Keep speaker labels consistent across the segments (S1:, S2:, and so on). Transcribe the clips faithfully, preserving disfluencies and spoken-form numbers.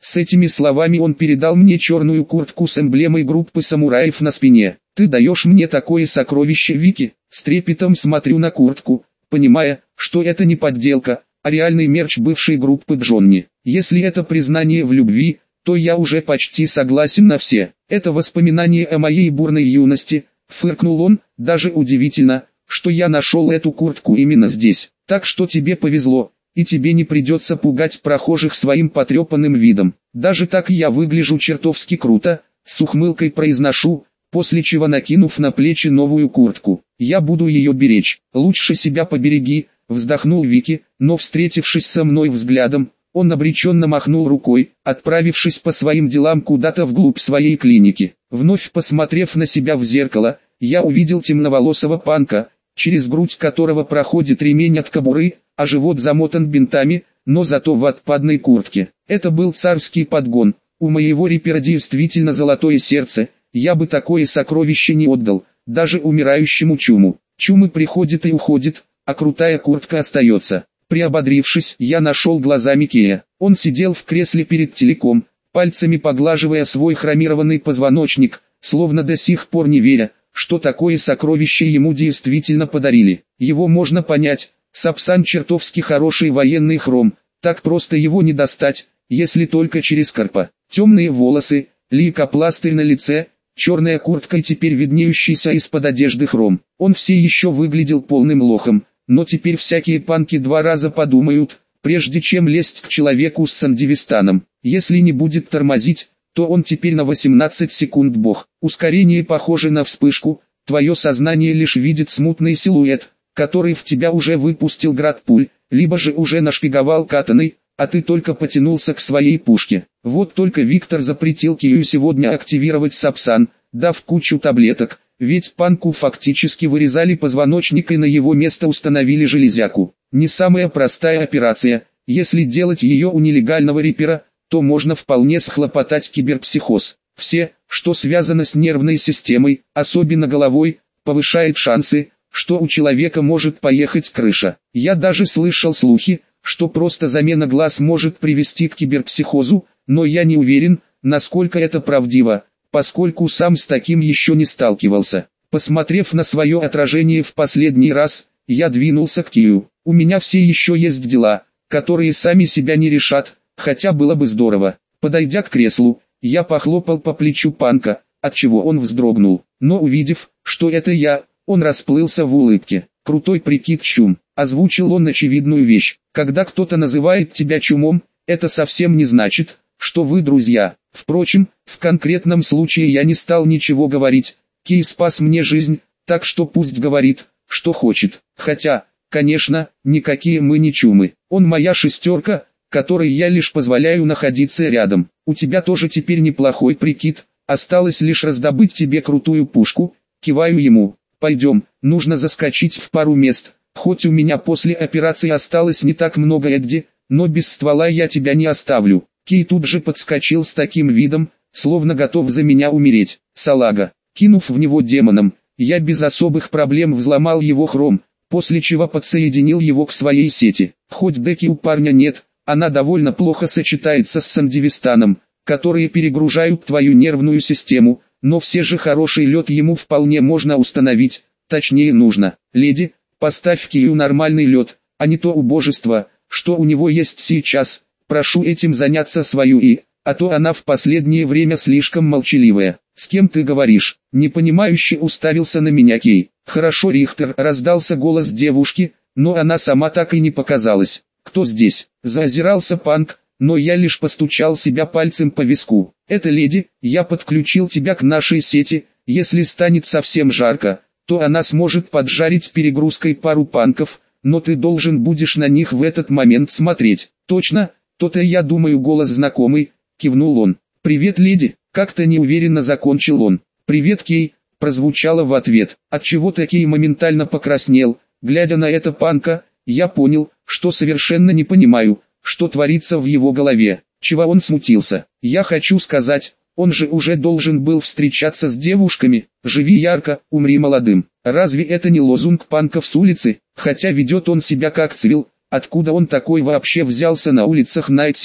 S1: С этими словами он передал мне черную куртку с эмблемой группы самураев на спине. «Ты даешь мне такое сокровище, Вики?» С трепетом смотрю на куртку, понимая, что это не подделка, а реальный мерч бывшей группы Джонни. Если это признание в любви, то я уже почти согласен на все. Это воспоминание о моей бурной юности, фыркнул он. Даже удивительно, что я нашел эту куртку именно здесь. Так что тебе повезло, и тебе не придется пугать прохожих своим потрепанным видом. Даже так я выгляжу чертовски круто, с ухмылкой произношу, после чего накинув на плечи новую куртку. Я буду ее беречь. Лучше себя побереги, вздохнул Вики, но встретившись со мной взглядом, он обреченно махнул рукой, отправившись по своим делам куда-то вглубь своей клиники. Вновь посмотрев на себя в зеркало, я увидел темноволосого панка, через грудь которого проходит ремень от кобуры, а живот замотан бинтами, но зато в отпадной куртке. Это был царский подгон. У моего репера действительно золотое сердце, я бы такое сокровище не отдал, даже умирающему чуму. Чумы приходит и уходит, а крутая куртка остается. Приободрившись, я нашел глазами Кея. Он сидел в кресле перед телеком, пальцами поглаживая свой хромированный позвоночник, словно до сих пор не веря, что такое сокровище ему действительно подарили. Его можно понять, Сапсан чертовски хороший военный хром, так просто его не достать, если только через Карпа. Темные волосы, лейкопластырь на лице, черная куртка и теперь виднеющийся из-под одежды хром. Он все еще выглядел полным лохом, но теперь всякие панки два раза подумают, прежде чем лезть к человеку с сандивистаном. Если не будет тормозить, то он теперь на восемнадцать секунд бог. Ускорение похоже на вспышку, твое сознание лишь видит смутный силуэт, который в тебя уже выпустил град пуль, либо же уже нашпиговал катаной, а ты только потянулся к своей пушке. Вот только Виктор запретил Кию сегодня активировать Сапсан, дав кучу таблеток, ведь панку фактически вырезали позвоночник и на его место установили железяку. Не самая простая операция, если делать ее у нелегального репера, то можно вполне схлопотать киберпсихоз. Все, что связано с нервной системой, особенно головой, повышает шансы, что у человека может поехать крыша. Я даже слышал слухи, что просто замена глаз может привести к киберпсихозу, но я не уверен, насколько это правдиво, поскольку сам с таким еще не сталкивался. Посмотрев на свое отражение в последний раз, я двинулся к Кию. У меня все еще есть дела, которые сами себя не решат, хотя было бы здорово. Подойдя к креслу, я похлопал по плечу панка, отчего он вздрогнул. Но увидев, что это я, он расплылся в улыбке. «Крутой прикид, чум», — озвучил он очевидную вещь. «Когда кто-то называет тебя чумом, это совсем не значит, что вы друзья. Впрочем, в конкретном случае я не стал ничего говорить. Кей спас мне жизнь, так что пусть говорит, что хочет. Хотя, конечно, никакие мы не чумы. Он моя шестерка, которой я лишь позволяю находиться рядом. У тебя тоже теперь неплохой прикид, осталось лишь раздобыть тебе крутую пушку». Киваю ему. «Пойдем, нужно заскочить в пару мест, хоть у меня после операции осталось не так много Эдди, но без ствола я тебя не оставлю». Кей тут же подскочил с таким видом, словно готов за меня умереть. Салага. Кинув в него демоном, я без особых проблем взломал его хром, после чего подсоединил его к своей сети. Хоть деки у парня нет, она довольно плохо сочетается с сандивистаном, которые перегружают твою нервную систему, но все же хороший лед ему вполне можно установить, точнее нужно. Леди, поставь Кию нормальный лед, а не то убожество, что у него есть сейчас. Прошу этим заняться свою и, а то она в последнее время слишком молчаливая. С кем ты говоришь? Непонимающе уставился на меня Кей. Хорошо, Рихтер, раздался голос девушки, но она сама так и не показалась. Кто здесь? Заозирался панк, но я лишь постучал себя пальцем по виску. Это леди, я подключил тебя к нашей сети, если станет совсем жарко, то она сможет поджарить перегрузкой пару панков, но ты должен будешь на них в этот момент смотреть. Точно? То-то я думаю, голос знакомый, кивнул он. Привет, леди, как-то неуверенно закончил он. Привет, Кей, прозвучало в ответ. Отчего-то Кей моментально покраснел, глядя на это панка, я понял, что совершенно не понимаю, что творится в его голове, чего он смутился. Я хочу сказать, он же уже должен был встречаться с девушками, живи ярко, умри молодым. Разве это не лозунг панков с улицы, хотя ведет он себя как цивил, откуда он такой вообще взялся на улицах Найт-Сити?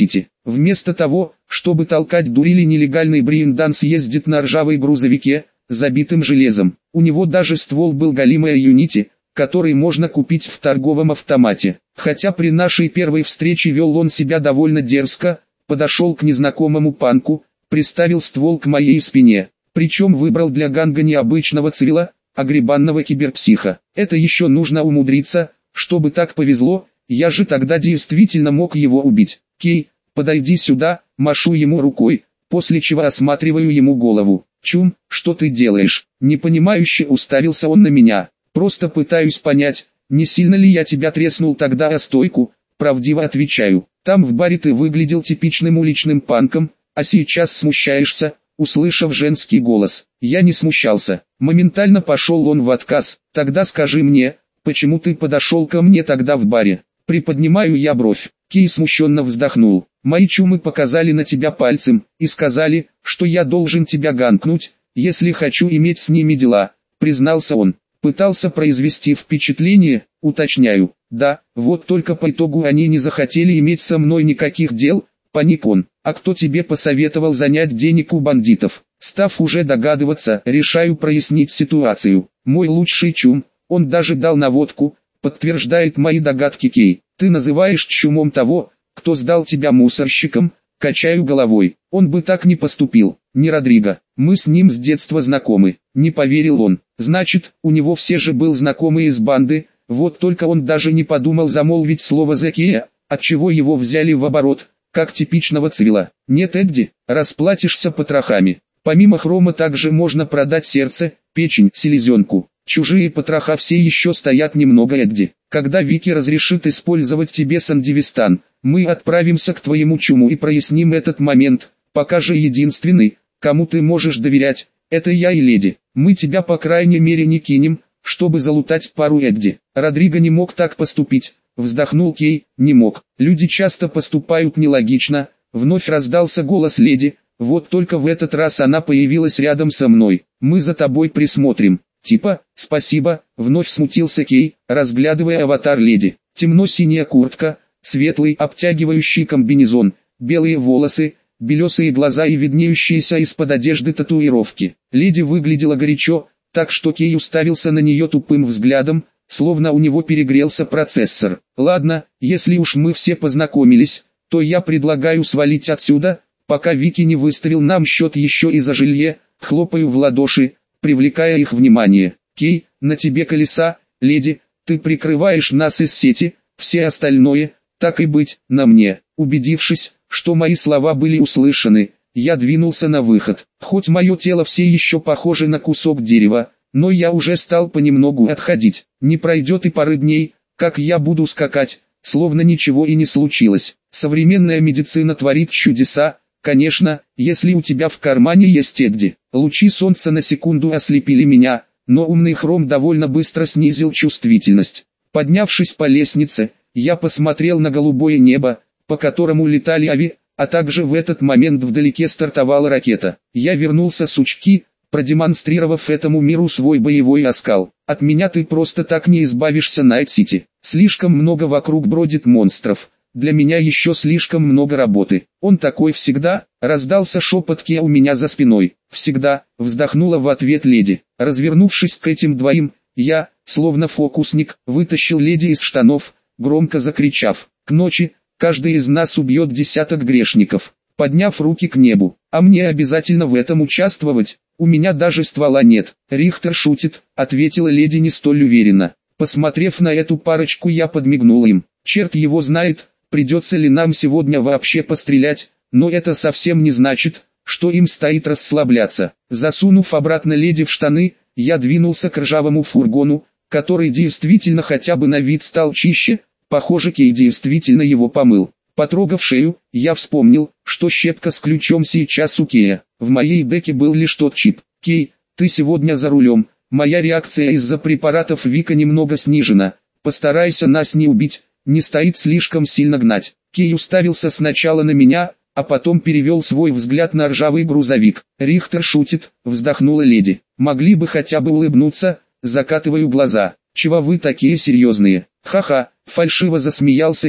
S1: Вместо того, чтобы толкать дурили, нелегальный брейнданс ездит на ржавой грузовике, забитым железом. У него даже ствол был галимая Юнити, который можно купить в торговом автомате. Хотя при нашей первой встрече вел он себя довольно дерзко, подошел к незнакомому панку, приставил ствол к моей спине. Причем выбрал для ганга не обычного цивила, а гребанного киберпсиха. Это еще нужно умудриться, чтобы так повезло, я же тогда действительно мог его убить. Кей, подойди сюда, машу ему рукой, после чего осматриваю ему голову. Чум, что ты делаешь? Непонимающе уставился он на меня. Просто пытаюсь понять, не сильно ли я тебя треснул тогда о стойку, правдиво отвечаю. Там в баре ты выглядел типичным уличным панком, а сейчас смущаешься, услышав женский голос. Я не смущался. Моментально пошел он в отказ. Тогда скажи мне, почему ты подошел ко мне тогда в баре? Приподнимаю я бровь. Кей смущенно вздохнул. Мои чумы показали на тебя пальцем и сказали, что я должен тебя ганкнуть, если хочу иметь с ними дела, признался он. Пытался произвести впечатление, уточняю. Да, вот только по итогу они не захотели иметь со мной никаких дел, паник он. А кто тебе посоветовал занять денег у бандитов? Став уже догадываться, решаю прояснить ситуацию. Мой лучший чум, он даже дал наводку, подтверждает мои догадки Кей. Ты называешь чумом того, кто сдал тебя мусорщиком? Качаю головой. Он бы так не поступил. Не Родриго. Мы с ним с детства знакомы. Не поверил он. Значит, у него все же был знакомый из банды, вот только он даже не подумал замолвить слово за Кея, отчего его взяли в оборот, как типичного цивила. Нет, Эдди, расплатишься потрохами. Помимо хрома также можно продать сердце, печень, селезенку. Чужие потроха все еще стоят немного, Эдди. Когда Вики разрешит использовать тебе Сандивистан, мы отправимся к твоему чуму и проясним этот момент. Пока же единственный, кому ты можешь доверять, это я и леди. Мы тебя по крайней мере не кинем, чтобы залутать пару Эдди. Родриго не мог так поступить, вздохнул Кей, не мог. Люди часто поступают нелогично. Вновь раздался голос леди, вот только в этот раз она появилась рядом со мной. Мы за тобой присмотрим. Типа, спасибо, вновь смутился Кей, разглядывая аватар леди. Темно-синяя куртка, светлый обтягивающий комбинезон, белые волосы, белесые глаза и виднеющиеся из-под одежды татуировки. Леди выглядела горячо, так что Кей уставился на нее тупым взглядом, словно у него перегрелся процессор. Ладно, если уж мы все познакомились, то я предлагаю свалить отсюда, пока Вики не выставил нам счет еще и за жилье. Хлопаю в ладоши, привлекая их внимание. Кей, на тебе колеса, леди, ты прикрываешь нас из сети, все остальное, так и быть, на мне. Убедившись, что мои слова были услышаны, я двинулся на выход. Хоть мое тело все еще похоже на кусок дерева, но я уже стал понемногу отходить. Не пройдет и пары дней, как я буду скакать, словно ничего и не случилось. Современная медицина творит чудеса, конечно, если у тебя в кармане есть Эдди. Лучи солнца на секунду ослепили меня, но умный хром довольно быстро снизил чувствительность. Поднявшись по лестнице, я посмотрел на голубое небо, по которому летали ави, а также в этот момент вдалеке стартовала ракета. Я вернулся с учки, продемонстрировав этому миру свой боевой оскал. От меня ты просто так не избавишься, Найт-Сити. Слишком много вокруг бродит монстров. Для меня еще слишком много работы. Он такой всегда, раздался шепот Кея у меня за спиной. Всегда, вздохнула в ответ леди. Развернувшись к этим двоим, я, словно фокусник, вытащил леди из штанов, громко закричав: к ночи, каждый из нас убьет десяток грешников. Подняв руки к небу, а мне обязательно в этом участвовать, у меня даже ствола нет. Рихтер шутит, ответила леди не столь уверенно. Посмотрев на эту парочку, я подмигнул им. Черт его знает, придется ли нам сегодня вообще пострелять, но это совсем не значит, что им стоит расслабляться. Засунув обратно леди в штаны, я двинулся к ржавому фургону, который действительно хотя бы на вид стал чище, похоже, Кей действительно его помыл. Потрогав шею, я вспомнил, что щетка с ключом сейчас у Кея. В моей деке был лишь тот чип. Кей, ты сегодня за рулем, моя реакция из-за препаратов Вика немного снижена, постарайся нас не убить. Не стоит слишком сильно гнать. Кей уставился сначала на меня, а потом перевел свой взгляд на ржавый грузовик. Рихтер шутит, вздохнула леди. Могли бы хотя бы улыбнуться, закатываю глаза. Чего вы такие серьезные? Ха-ха, фальшиво засмеялся Кей,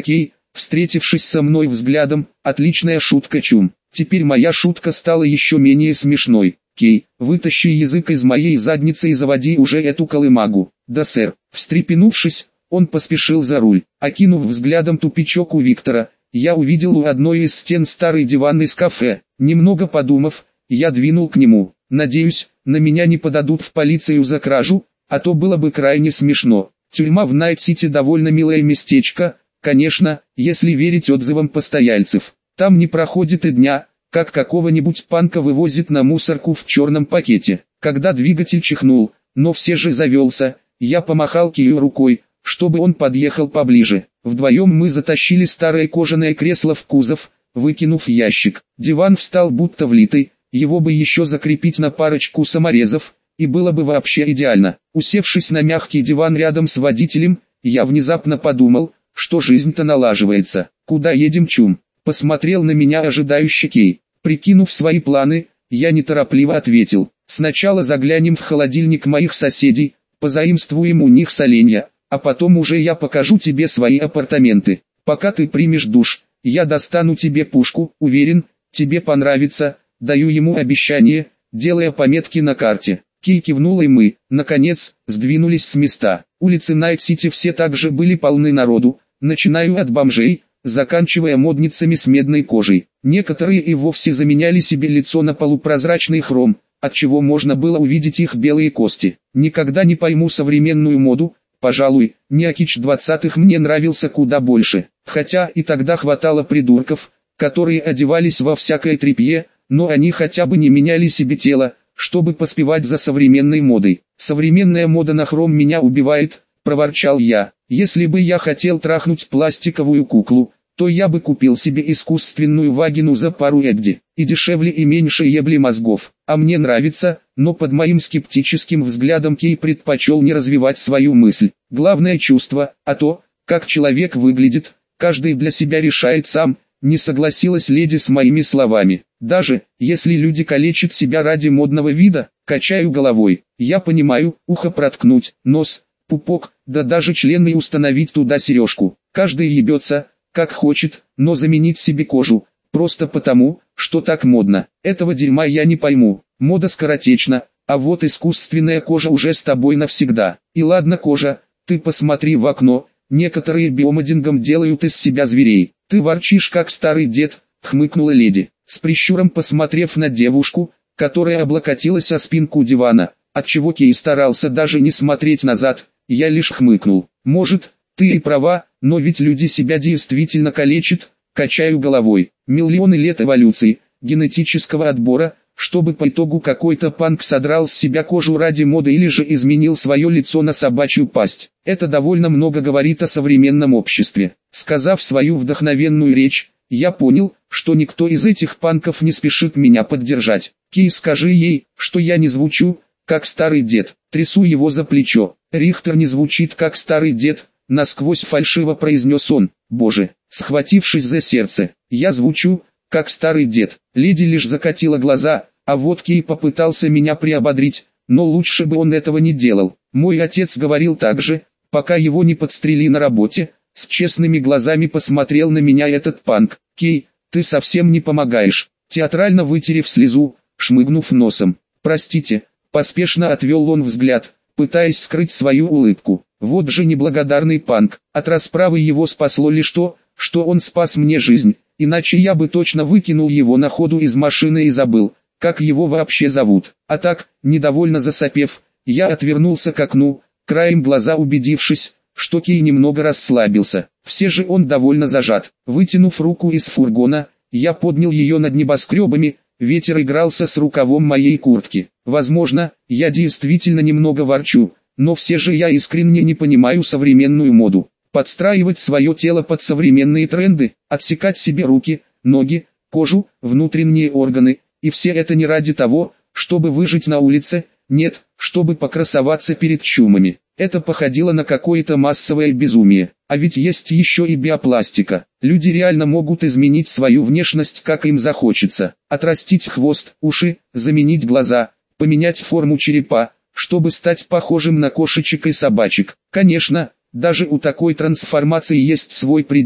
S1: встретившись со мной взглядом, отличная шутка, чум. Теперь моя шутка стала еще менее смешной. Кей, вытащи язык из моей задницы и заводи уже эту колымагу. Да, сэр. Встрепенувшись, он поспешил за руль. Окинув взглядом тупичок у Виктора, я увидел у одной из стен старый диван из кафе. Немного подумав, я двинул к нему. Надеюсь, на меня не подадут в полицию за кражу, а то было бы крайне смешно. Тюрьма в Найт-Сити довольно милое местечко, конечно, если верить отзывам постояльцев. Там не проходит и дня, как какого-нибудь панка вывозит на мусорку в черном пакете. Когда двигатель чихнул, но все же завелся, я помахал Кию рукой, чтобы он подъехал поближе. Вдвоем мы затащили старое кожаное кресло в кузов, выкинув ящик. Диван встал будто влитый, его бы еще закрепить на парочку саморезов, и было бы вообще идеально. Усевшись на мягкий диван рядом с водителем, я внезапно подумал, что жизнь-то налаживается. «Куда едем, чум?» Посмотрел на меня ожидающий Кей. Прикинув свои планы, я неторопливо ответил: «Сначала заглянем в холодильник моих соседей, позаимствуем у них соленья, а потом уже я покажу тебе свои апартаменты. Пока ты примешь душ, я достану тебе пушку, уверен, тебе понравится, даю ему обещание», делая пометки на карте. Кей кивнул, и мы, наконец, сдвинулись с места. Улицы Найт-Сити все так же были полны народу, начиная от бомжей, заканчивая модницами с медной кожей. Некоторые и вовсе заменяли себе лицо на полупрозрачный хром, отчего можно было увидеть их белые кости. Никогда не пойму современную моду, пожалуй, неокич двадцатых мне нравился куда больше. Хотя и тогда хватало придурков, которые одевались во всякое тряпье, но они хотя бы не меняли себе тело, чтобы поспевать за современной модой. «Современная мода на хром меня убивает», — проворчал я. «Если бы я хотел трахнуть пластиковую куклу, то я бы купил себе искусственную вагину за пару эдди, и дешевле и меньше ебли мозгов. А мне нравится», но под моим скептическим взглядом Кей предпочел не развивать свою мысль. «Главное чувство, а то, как человек выглядит, каждый для себя решает сам», не согласилась леди с моими словами. «Даже, если люди калечат себя ради модного вида», качаю головой. «Я понимаю, ухо проткнуть, нос, пупок, да даже члены и установить туда сережку. Каждый ебется, как хочет, но заменить себе кожу, просто потому, что так модно, этого дерьма я не пойму. Мода скоротечна, а вот искусственная кожа уже с тобой навсегда. И ладно кожа, ты посмотри в окно, некоторые биомодингом делают из себя зверей. Ты ворчишь как старый дед», хмыкнула леди, с прищуром посмотрев на девушку, которая облокотилась о спинку дивана, отчего Кей старался даже не смотреть назад. Я лишь хмыкнул. «Может, ты и права, но ведь люди себя действительно калечат», качаю головой. «Миллионы лет эволюции, генетического отбора, чтобы по итогу какой-то панк содрал с себя кожу ради моды или же изменил свое лицо на собачью пасть. Это довольно много говорит о современном обществе». Сказав свою вдохновенную речь, я понял, что никто из этих панков не спешит меня поддержать. «Кей, скажи ей, что я не звучу, как старый дед». Трясу его за плечо. «Рихтер не звучит как старый дед», насквозь фальшиво произнес он. «Боже», схватившись за сердце, «я звучу, как старый дед». Леди лишь закатила глаза, а вот Кей попытался меня приободрить, но лучше бы он этого не делал. Мой отец говорил так же, пока его не подстрелили на работе. С честными глазами посмотрел на меня этот панк. «Кей, ты совсем не помогаешь», театрально вытерев слезу, шмыгнув носом. «Простите», поспешно отвел он взгляд, пытаясь скрыть свою улыбку. Вот же неблагодарный панк. От расправы его спасло лишь то, что он спас мне жизнь, иначе я бы точно выкинул его на ходу из машины и забыл, как его вообще зовут. А так, недовольно засопев, я отвернулся к окну, краем глаза убедившись, что Кей немного расслабился. Все же он довольно зажат. Вытянув руку из фургона, я поднял ее над небоскребами, ветер игрался с рукавом моей куртки. Возможно, я действительно немного ворчу, но все же я искренне не понимаю современную моду. Подстраивать свое тело под современные тренды, отсекать себе руки, ноги, кожу, внутренние органы, и все это не ради того, чтобы выжить на улице, нет, чтобы покрасоваться перед чумами. Это походило на какое-то массовое безумие. А ведь есть еще и биопластика. Люди реально могут изменить свою внешность, как им захочется. Отрастить хвост, уши, заменить глаза, поменять форму черепа, чтобы стать похожим на кошечек и собачек. Конечно, даже у такой трансформации есть свой предел,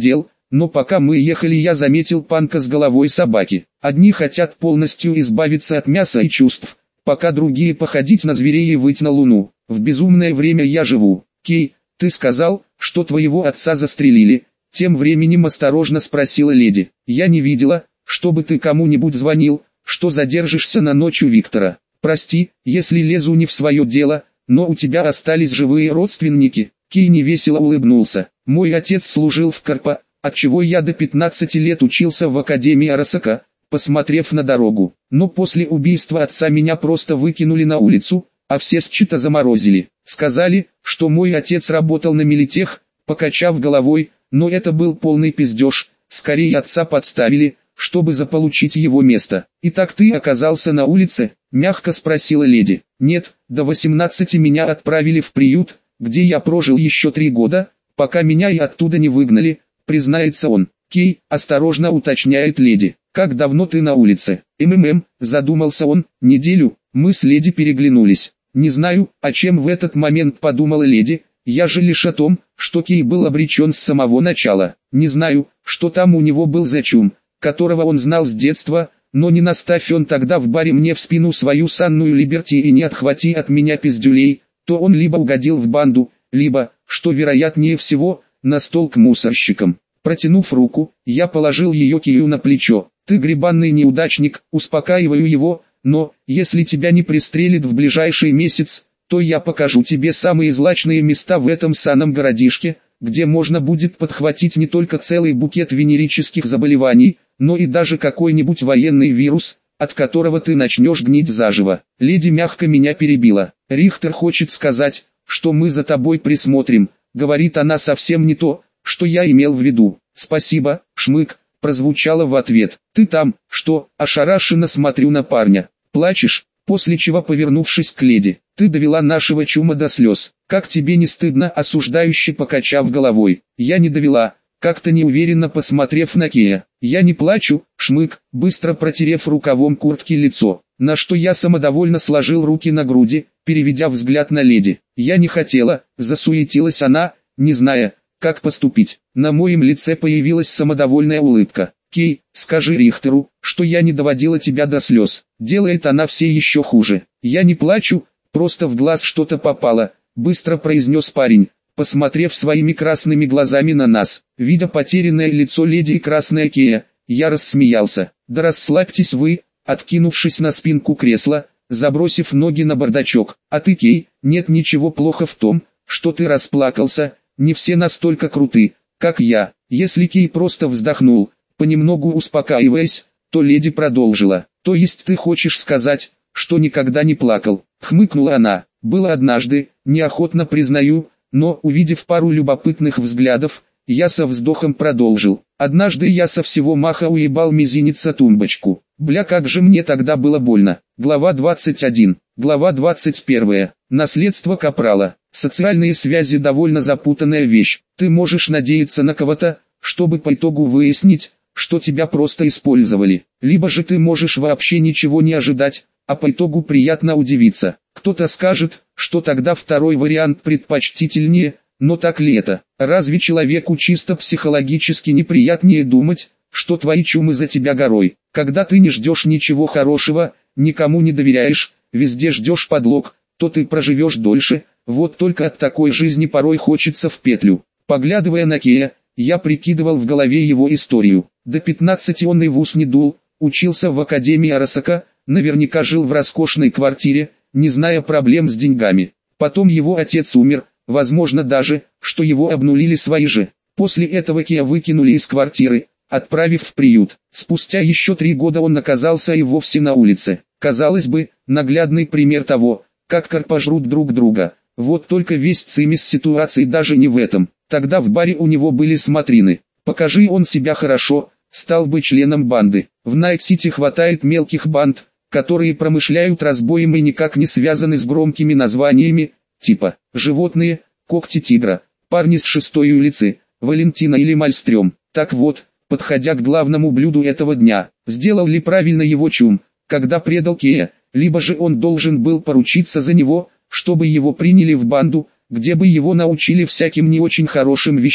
S1: но пока мы ехали, я заметил панка с головой собаки. Одни хотят полностью избавиться от мяса и чувств, пока другие походить на зверей и выть на луну. В безумное время я живу. Кей, ты сказал, что твоего отца застрелили? Тем временем осторожно спросила леди. Я не видела, чтобы ты кому-нибудь звонил, что задержишься на ночь у Виктора. Прости, если лезу не в свое дело, но у тебя остались живые родственники. Кей невесело улыбнулся. Мой отец служил в Карпа, отчего я до пятнадцати лет учился в Академии Арасака, посмотрев на дорогу. Но после убийства отца меня просто выкинули на улицу, а все счета заморозили. Сказали, что мой отец работал на милитех, покачав головой, но это был полный пиздеж, скорее отца подставили, чтобы заполучить его место. «Итак ты оказался на улице?» – мягко спросила леди. «Нет, до восемнадцати меня отправили в приют, где я прожил еще три года, пока меня и оттуда не выгнали», – признается он. «Кей», – осторожно уточняет леди. «Как давно ты на улице?» «МММ», – задумался он. «Неделю». Мы с леди переглянулись. Не знаю, о чем в этот момент подумала леди, я же лишь о том, что Кей был обречен с самого начала. Не знаю, что там у него был за чум, которого он знал с детства, но не наставь он тогда в баре мне в спину свою санную либерти и не отхвати от меня пиздюлей, то он либо угодил в банду, либо, что вероятнее всего, на стол к мусорщикам. Протянув руку, я положил ее Кею на плечо. «Ты гребанный неудачник», успокаиваю его, «но, если тебя не пристрелят в ближайший месяц, то я покажу тебе самые злачные места в этом саном городишке, где можно будет подхватить не только целый букет венерических заболеваний, но и даже какой-нибудь военный вирус, от которого ты начнешь гнить заживо». Леди мягко меня перебила. «Рихтер хочет сказать, что мы за тобой присмотрим», говорит она совсем не то, что я имел в виду. «Спасибо, шмык», прозвучало в ответ. «Ты там, что?» Ошарашенно смотрю на парня. «Плачешь?» После чего, повернувшись к леди, «Ты довела нашего чума до слез. Как тебе не стыдно?» Осуждающе покачав головой. «Я не довела», как-то неуверенно посмотрев на Кея. «Я не плачу», шмык, быстро протерев рукавом куртки лицо. На что я самодовольно сложил руки на груди, переведя взгляд на леди. «Я не хотела», засуетилась она, не зная, как поступить. На моем лице появилась самодовольная улыбка. «Кей, скажи Рихтеру, что я не доводила тебя до слез». Делает она все еще хуже. «Я не плачу, просто в глаз что-то попало», быстро произнес парень, посмотрев своими красными глазами на нас. Видя потерянное лицо леди и красное Кея, я рассмеялся. «Да расслабьтесь вы», откинувшись на спинку кресла, забросив ноги на бардачок. «А ты, Кей, нет ничего плохо в том, что ты расплакался, не все настолько круты, как я». Если Кей просто вздохнул, понемногу успокаиваясь, то леди продолжила. «То есть ты хочешь сказать, что никогда не плакал?» Хмыкнула она. «Было однажды, неохотно признаю, но, увидев пару любопытных взглядов, я со вздохом продолжил. Однажды я со всего маха уебал мизинец о тумбочку. Бля, как же мне тогда было больно». Глава двадцать один. Глава двадцать первая. Наследство капрала. Социальные связи довольно запутанная вещь. Ты можешь надеяться на кого-то, чтобы по итогу выяснить, что тебя просто использовали. Либо же ты можешь вообще ничего не ожидать, а по итогу приятно удивиться. Кто-то скажет, что тогда второй вариант предпочтительнее, но так ли это? Разве человеку чисто психологически неприятнее думать, что твои чумы за тебя горой? Когда ты не ждешь ничего хорошего, никому не доверяешь, везде ждешь подлог, то ты проживешь дольше. Вот только от такой жизни порой хочется в петлю. Поглядывая на Кея, я прикидывал в голове его историю. До пятнадцати он и в ус не дул, учился в Академии Арасака, наверняка жил в роскошной квартире, не зная проблем с деньгами. Потом его отец умер, возможно даже, что его обнулили свои же. После этого Кея выкинули из квартиры, отправив в приют. Спустя еще три года он оказался и вовсе на улице. Казалось бы, наглядный пример того, как карпа жрут друг друга. Вот только весь цимис ситуации даже не в этом. Тогда в баре у него были смотрины. Покажи он себя хорошо, стал бы членом банды. В Найт-Сити хватает мелких банд, которые промышляют разбоем и никак не связаны с громкими названиями, типа «Животные», «Когти тигра», «Парни с шестой улицы», «Валентина» или «Мальстрём». Так вот, подходя к главному блюду этого дня, сделал ли правильно его чум, когда предал Кея, либо же он должен был поручиться за него, чтобы его приняли в банду, где бы его научили всяким не очень хорошим вещам.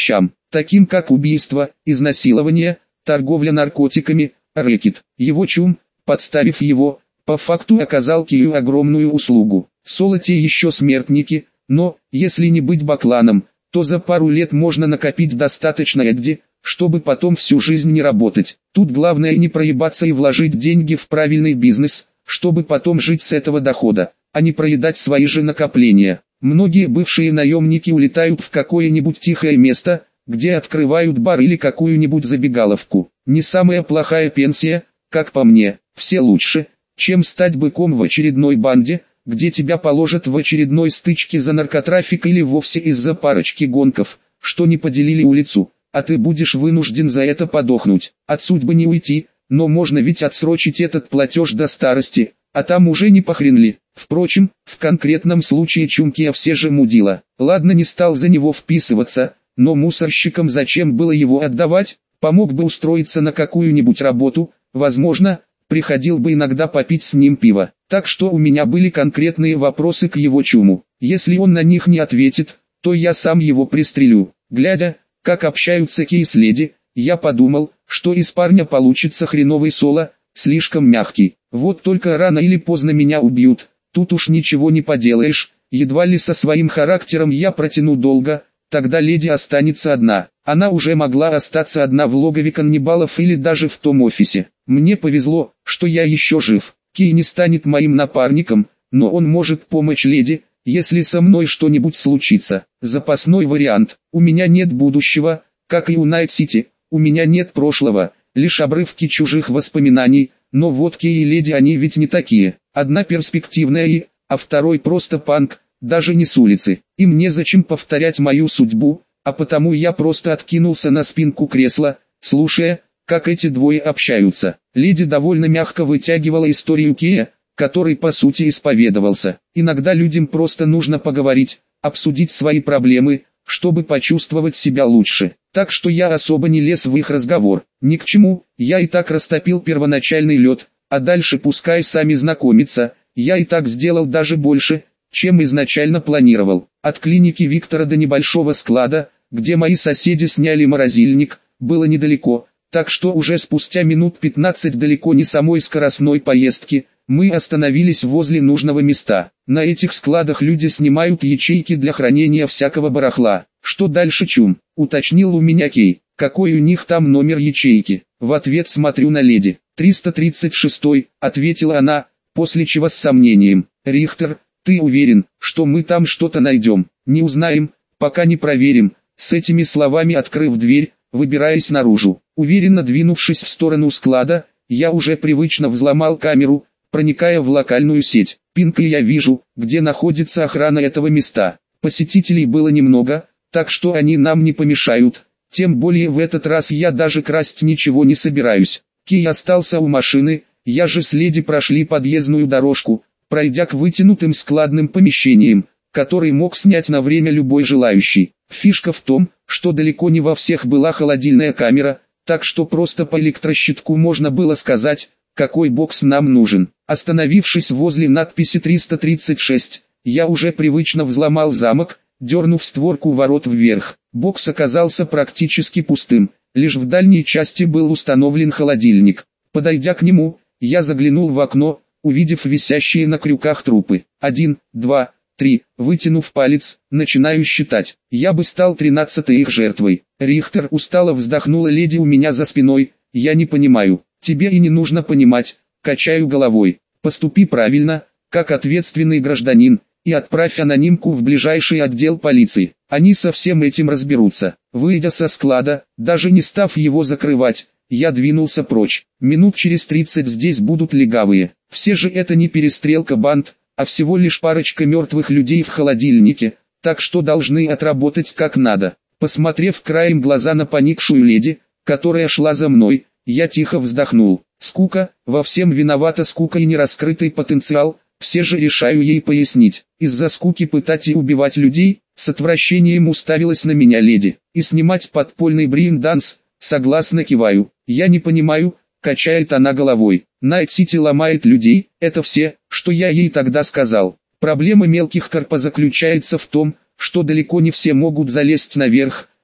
S1: таким как убийство, изнасилование, торговля наркотиками, рэкет. Его чум, подставив его, по факту оказал Кию огромную услугу. Соло-те еще смертники, но, если не быть бакланом, то за пару лет можно накопить достаточно эдди, чтобы потом всю жизнь не работать. Тут главное не проебаться и вложить деньги в правильный бизнес, чтобы потом жить с этого дохода, а не проедать свои же накопления. Многие бывшие наемники улетают в какое-нибудь тихое место, где открывают бар или какую-нибудь забегаловку. Не самая плохая пенсия, как по мне, все лучше, чем стать быком в очередной банде, где тебя положат в очередной стычке за наркотрафик или вовсе из-за парочки гонков, что не поделили улицу, а ты будешь вынужден за это подохнуть. От судьбы не уйти, но можно ведь отсрочить этот платеж до старости, а там уже не похрен ли. Впрочем, в конкретном случае Чумкия все же мудила. Ладно, не стал за него вписываться, но мусорщикам зачем было его отдавать? Помог бы устроиться на какую-нибудь работу, возможно, приходил бы иногда попить с ним пиво. Так что у меня были конкретные вопросы к его чуму. Если он на них не ответит, то я сам его пристрелю. Глядя, как общаются Кей с леди, я подумал, что из парня получится хреновый Соло, слишком мягкий. Вот только рано или поздно меня убьют, тут уж ничего не поделаешь, едва ли со своим характером я протяну долго, тогда леди останется одна. Она уже могла остаться одна в логове каннибалов или даже в том офисе. Мне повезло, что я еще жив. Кей не станет моим напарником, но он может помочь леди, если со мной что-нибудь случится. Запасной вариант. У меня нет будущего, как и у Найт-Сити, у меня нет прошлого, лишь обрывки чужих воспоминаний, но вот Кей и леди они ведь не такие. Одна перспективная и, а второй просто панк, даже не с улицы. Им незачем повторять мою судьбу, а потому я просто откинулся на спинку кресла, слушая, как эти двое общаются. Леди довольно мягко вытягивала историю Кея, который по сути исповедовался. Иногда людям просто нужно поговорить, обсудить свои проблемы, чтобы почувствовать себя лучше. Так что я особо не лез в их разговор. Ни к чему, я и так растопил первоначальный лед, а дальше пускай сами знакомятся, я и так сделал даже больше, чем изначально планировал. От клиники Виктора до небольшого склада, где мои соседи сняли морозильник, было недалеко, так что уже спустя минут пятнадцать далеко не самой скоростной поездки, мы остановились возле нужного места. На этих складах люди снимают ячейки для хранения всякого барахла. Что дальше, чум? Уточнил у меня Кей. Какой у них там номер ячейки? В ответ смотрю на леди. триста тридцать шестой, ответила она, после чего с сомнением. Рихтер, ты уверен, что мы там что-то найдем? Не узнаем, пока не проверим. С этими словами, открыв дверь, выбираясь наружу, уверенно двинувшись в сторону склада, я уже привычно взломал камеру, проникая в локальную сеть. Пинг, и я вижу, где находится охрана этого места. Посетителей было немного, так что они нам не помешают. Тем более в этот раз я даже красть ничего не собираюсь. Кей остался у машины, я же с леди прошли подъездную дорожку, пройдя к вытянутым складным помещениям, который мог снять на время любой желающий. Фишка в том, что далеко не во всех была холодильная камера, так что просто по электрощитку можно было сказать, какой бокс нам нужен. Остановившись возле надписи триста тридцать шесть, я уже привычно взломал замок, дернув створку ворот вверх. Бокс оказался практически пустым, лишь в дальней части был установлен холодильник. Подойдя к нему, я заглянул в окно, увидев висящие на крюках трупы. Один, два, три, вытянув палец, начинаю считать. Я бы стал тринадцатой их жертвой. Рихтер, устало вздохнула леди у меня за спиной. Я не понимаю. Тебе и не нужно понимать. Качаю головой. Поступи правильно, как ответственный гражданин, и отправь анонимку в ближайший отдел полиции. Они со всем этим разберутся. Выйдя со склада, даже не став его закрывать, я двинулся прочь. Минут через тридцать здесь будут легавые. Все же это не перестрелка банд, а всего лишь парочка мертвых людей в холодильнике, так что должны отработать как надо. Посмотрев краем глаза на поникшую леди, которая шла за мной, я тихо вздохнул. Скука, во всем виновата скука и нераскрытый потенциал, все же решаю ей пояснить. Из-за скуки пытать и убивать людей, с отвращением уставилась на меня леди. И снимать подпольный брейн-данс, согласно киваю. Я не понимаю, качает она головой. Найт-Сити ломает людей, это все, что я ей тогда сказал. Проблема мелких корпо заключается в том, что далеко не все могут залезть наверх,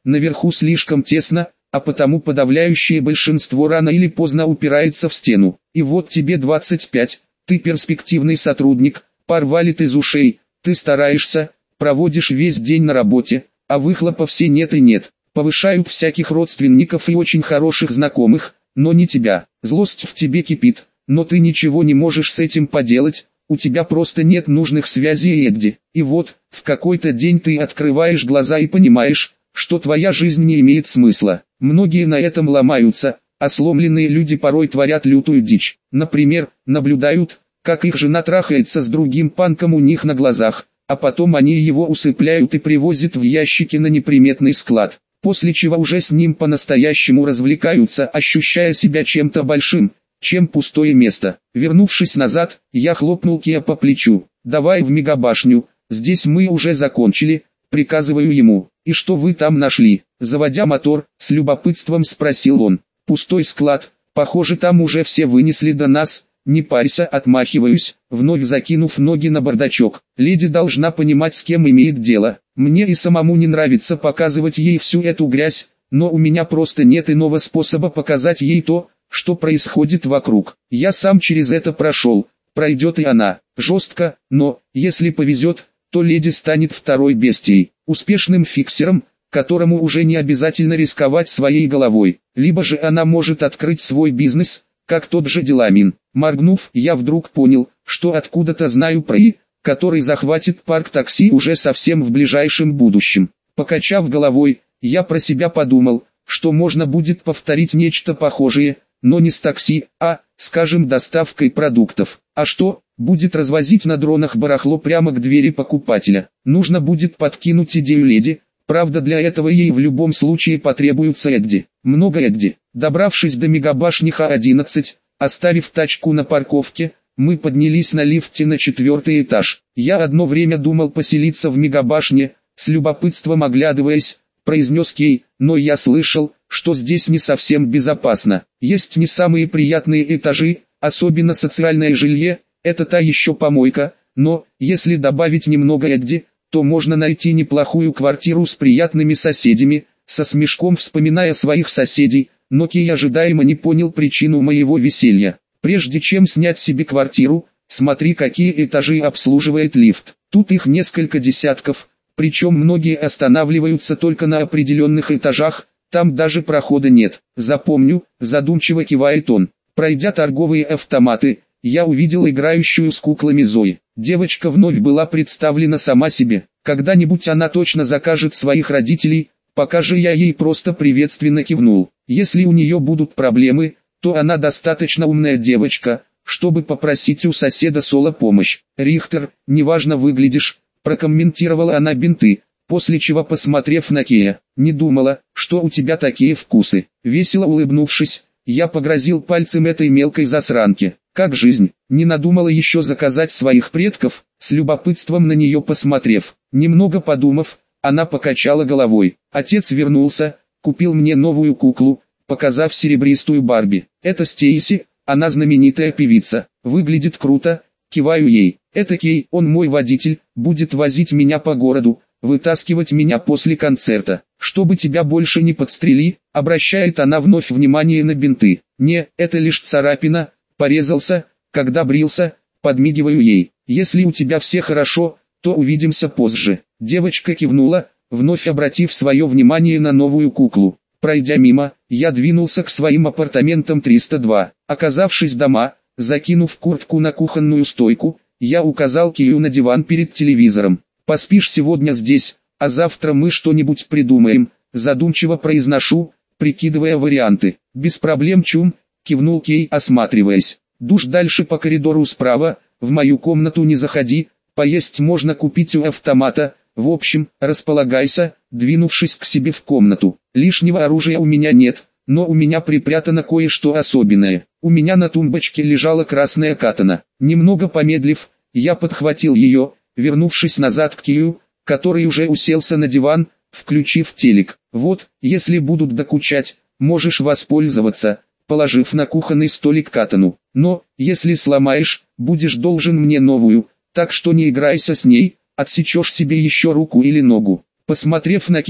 S1: наверху слишком тесно, а потому подавляющее большинство рано или поздно упирается в стену. И вот тебе двадцать пять, ты перспективный сотрудник, пар валит из ушей, ты стараешься, проводишь весь день на работе, а выхлопа все нет и нет. Повышают всяких родственников и очень хороших знакомых, но не тебя. Злость в тебе кипит, но ты ничего не можешь с этим поделать, у тебя просто нет нужных связей, Эдди. И вот, в какой-то день ты открываешь глаза и понимаешь, что твоя жизнь не имеет смысла. Многие на этом ломаются, а сломленные люди порой творят лютую дичь. Например, наблюдают, как их жена трахается с другим панком у них на глазах, а потом они его усыпляют и привозят в ящике на неприметный склад, после чего уже с ним по-настоящему развлекаются, ощущая себя чем-то большим, чем пустое место. Вернувшись назад, я хлопнул Кеа по плечу. «Давай в мегабашню, здесь мы уже закончили», приказываю ему. «И что вы там нашли?» Заводя мотор, с любопытством спросил он. «Пустой склад, похоже, там уже все вынесли до нас». «Не парься», отмахиваюсь, вновь закинув ноги на бардачок. Леди должна понимать, с кем имеет дело. Мне и самому не нравится показывать ей всю эту грязь, но у меня просто нет иного способа показать ей то, что происходит вокруг. Я сам через это прошел, пройдет и она. Жестко, но, если повезет, то леди станет второй бестией, успешным фиксером, которому уже не обязательно рисковать своей головой. Либо же она может открыть свой бизнес, как тот же Деламин. Моргнув, я вдруг понял, что откуда-то знаю про И, который захватит парк такси уже совсем в ближайшем будущем. Покачав головой, я про себя подумал, что можно будет повторить нечто похожее, но не с такси, а, скажем, доставкой продуктов. А что, будет развозить на дронах барахло прямо к двери покупателя. Нужно будет подкинуть идею леди, правда для этого ей в любом случае потребуется Эдди. Много Эдди. Добравшись до мегабашни Х одиннадцать, оставив тачку на парковке, мы поднялись на лифте на четвертый этаж. Я одно время думал поселиться в мегабашне, с любопытством оглядываясь, произнес Кей, но я слышал, что здесь не совсем безопасно. Есть не самые приятные этажи, особенно социальное жилье, это та еще помойка, но, если добавить немного Эдди, то можно найти неплохую квартиру с приятными соседями. Со смешком вспоминая своих соседей, но Кей ожидаемо не понял причину моего веселья. Прежде чем снять себе квартиру, смотри, какие этажи обслуживает лифт. Тут их несколько десятков, причем многие останавливаются только на определенных этажах, там даже прохода нет. Запомню, задумчиво кивает он. Пройдя торговые автоматы, я увидел играющую с куклами Зои. Девочка вновь была представлена сама себе. Когда-нибудь она точно закажет своих родителей, пока же я ей просто приветственно кивнул. Если у нее будут проблемы, то она достаточно умная девочка, чтобы попросить у соседа Соло помощь. «Рихтер, неважно выглядишь», прокомментировала она бинты, после чего, посмотрев на Кея, «не думала, что у тебя такие вкусы». Весело улыбнувшись, я погрозил пальцем этой мелкой засранке. «Как жизнь?» Не надумала еще заказать своих предков, с любопытством на нее посмотрев. Немного подумав, она покачала головой. Отец вернулся, купил мне новую куклу, показав серебристую Барби. Это Стейси, она знаменитая певица, выглядит круто, киваю ей. Это Кей, он мой водитель, будет возить меня по городу, вытаскивать меня после концерта. Чтобы тебя больше не подстрели, обращает она вновь внимание на бинты. Не, это лишь царапина, порезался, когда брился, подмигиваю ей. Если у тебя все хорошо, то увидимся позже. Девочка кивнула, вновь обратив свое внимание на новую куклу. Пройдя мимо, я двинулся к своим апартаментам триста два. Оказавшись дома, закинув куртку на кухонную стойку, я указал Кию на диван перед телевизором. «Поспишь сегодня здесь, а завтра мы что-нибудь придумаем», задумчиво произношу, прикидывая варианты. «Без проблем, чум», кивнул Кей, осматриваясь. «Душ дальше по коридору справа, в мою комнату не заходи, поесть можно купить у автомата, в общем, располагайся», двинувшись к себе в комнату. «Лишнего оружия у меня нет, но у меня припрятано кое-что особенное. У меня на тумбочке лежала красная катана». Немного помедлив, я подхватил ее, вернувшись назад к Кию, который уже уселся на диван, включив телек. «Вот, если будут докучать, можешь воспользоваться», положив на кухонный столик катану. «Но, если сломаешь, будешь должен мне новую, так что не играйся с ней, отсечешь себе еще руку или ногу». Посмотрев на Кея,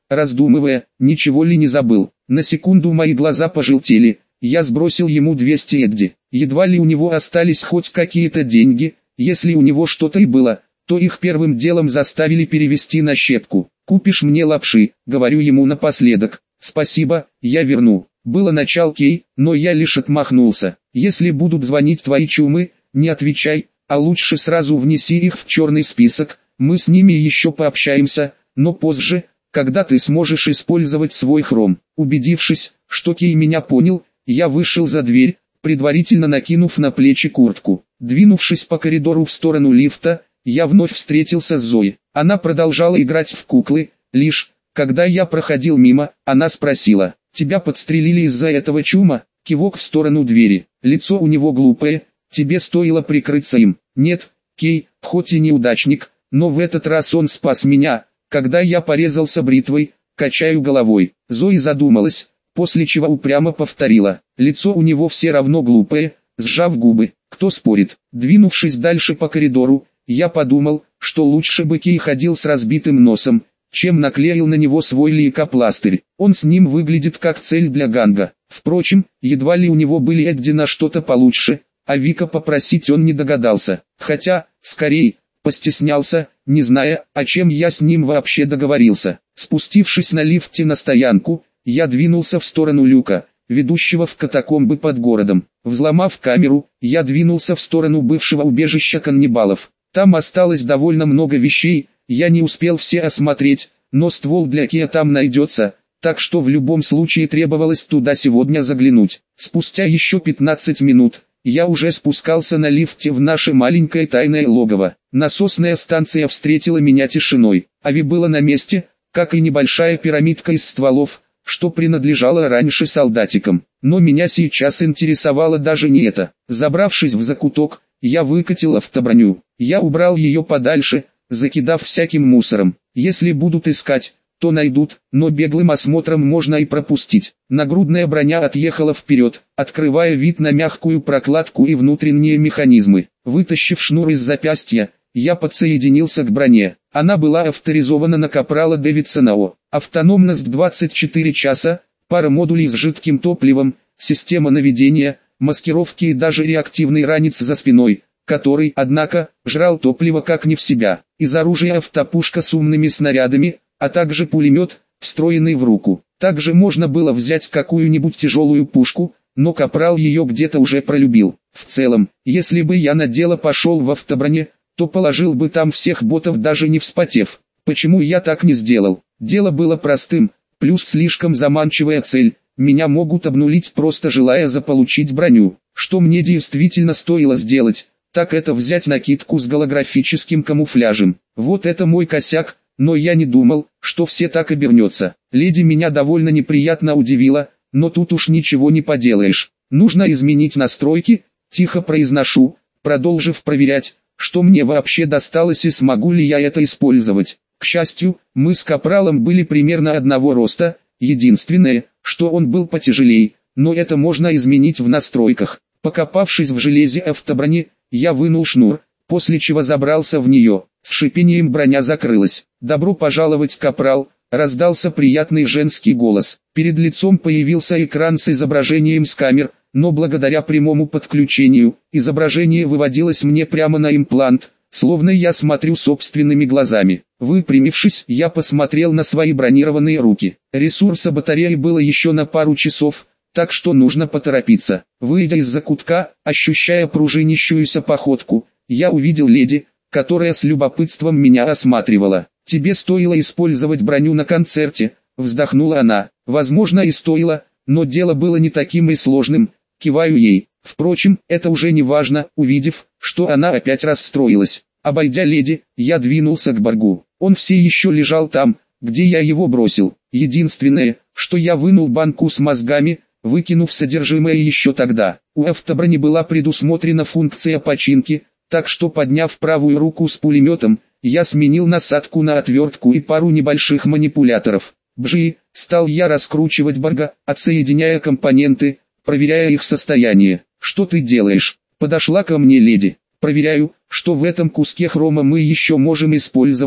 S1: раздумывая, ничего ли не забыл. На секунду мои глаза пожелтели, я сбросил ему двести эдди. Едва ли у него остались хоть какие-то деньги, если у него что-то и было, то их первым делом заставили перевести на щепку. «Купишь мне лапши», — говорю ему напоследок. «Спасибо, я верну». Было начал Кей, но я лишь отмахнулся. «Если будут звонить твои чумы, не отвечай, а лучше сразу внеси их в черный список, мы с ними еще пообщаемся, но позже, когда ты сможешь использовать свой хром». Убедившись, что Кей меня понял, я вышел за дверь, предварительно накинув на плечи куртку. Двинувшись по коридору в сторону лифта, я вновь встретился с Зоей. Она продолжала играть в куклы, лишь, когда я проходил мимо, она спросила: «Тебя подстрелили из-за этого чума?» Кивок в сторону двери. Лицо у него глупое, тебе стоило прикрыться им. «Нет, Кей, хоть и неудачник, но в этот раз он спас меня, когда я порезался бритвой», качаю головой. Зои задумалась, после чего упрямо повторила: «Лицо у него все равно глупое», сжав губы. Кто спорит? Двинувшись дальше по коридору, я подумал, что лучше бы Кей ходил с разбитым носом, чем наклеил на него свой лейкопластырь. Он с ним выглядит как цель для ганга. Впрочем, едва ли у него были эдди на что-то получше, а Вика попросить он не догадался. Хотя, скорее, постеснялся, не зная, о чем я с ним вообще договорился. Спустившись на лифте на стоянку, я двинулся в сторону люка, ведущего в катакомбы под городом. Взломав камеру, я двинулся в сторону бывшего убежища каннибалов. Там осталось довольно много вещей, я не успел все осмотреть, но ствол для Кея там найдется, так что в любом случае требовалось туда сегодня заглянуть. Спустя еще пятнадцать минут, я уже спускался на лифте в наше маленькое тайное логово. Насосная станция встретила меня тишиной. Ави было на месте, как и небольшая пирамидка из стволов, что принадлежало раньше солдатикам. Но меня сейчас интересовало даже не это. Забравшись в закуток, я выкатил автоброню. Я убрал ее подальше, закидав всяким мусором. Если будут искать, то найдут, но беглым осмотром можно и пропустить. Нагрудная броня отъехала вперед, открывая вид на мягкую прокладку и внутренние механизмы. Вытащив шнур из запястья, я подсоединился к броне. Она была авторизована на капрала Дэвидсона О. Автономность двадцать четыре часа, пара модулей с жидким топливом, система наведения, маскировки и даже реактивный ранец за спиной, который, однако, жрал топливо как не в себя. Из оружия автопушка с умными снарядами, а также пулемет, встроенный в руку. Также можно было взять какую-нибудь тяжелую пушку, но капрал ее где-то уже пролюбил. В целом, если бы я на дело пошел в автоброне, то положил бы там всех ботов, даже не вспотев. Почему я так не сделал? Дело было простым, плюс слишком заманчивая цель. Меня могут обнулить, просто желая заполучить броню. Что мне действительно стоило сделать, так это взять накидку с голографическим камуфляжем. Вот это мой косяк, но я не думал, что все так обернется. Леди меня довольно неприятно удивила, но тут уж ничего не поделаешь. Нужно изменить настройки, тихо произношу, продолжив проверять, что мне вообще досталось и смогу ли я это использовать. К счастью, мы с капралом были примерно одного роста, единственное, что он был потяжелее, но это можно изменить в настройках. Покопавшись в железе автоброни, я вынул шнур, после чего забрался в нее. С шипением броня закрылась. «Добро пожаловать, капрал!» — раздался приятный женский голос. Перед лицом появился экран с изображением с камер, но благодаря прямому подключению, изображение выводилось мне прямо на имплант, словно я смотрю собственными глазами. Выпрямившись, я посмотрел на свои бронированные руки. Ресурса батареи было еще на пару часов, так что нужно поторопиться. Выйдя из закутка, ощущая пружинищуюся походку, я увидел леди, которая с любопытством меня осматривала. «Тебе стоило использовать броню на концерте», — вздохнула она. «Возможно, и стоило, но дело было не таким и сложным», — киваю ей. Впрочем, это уже не важно. Увидев, что она опять расстроилась, обойдя леди, я двинулся к Баргу. Он все еще лежал там, где я его бросил. Единственное, что я вынул банку с мозгами, выкинув содержимое еще тогда. У автоброни была предусмотрена функция починки, так что, подняв правую руку с пулеметом, я сменил насадку на отвертку и пару небольших манипуляторов. Бжи, стал я раскручивать Барга, отсоединяя компоненты, проверяя их состояние. «Что ты делаешь?» Подошла ко мне леди. «Проверяю, что в этом куске хрома мы еще можем использовать»,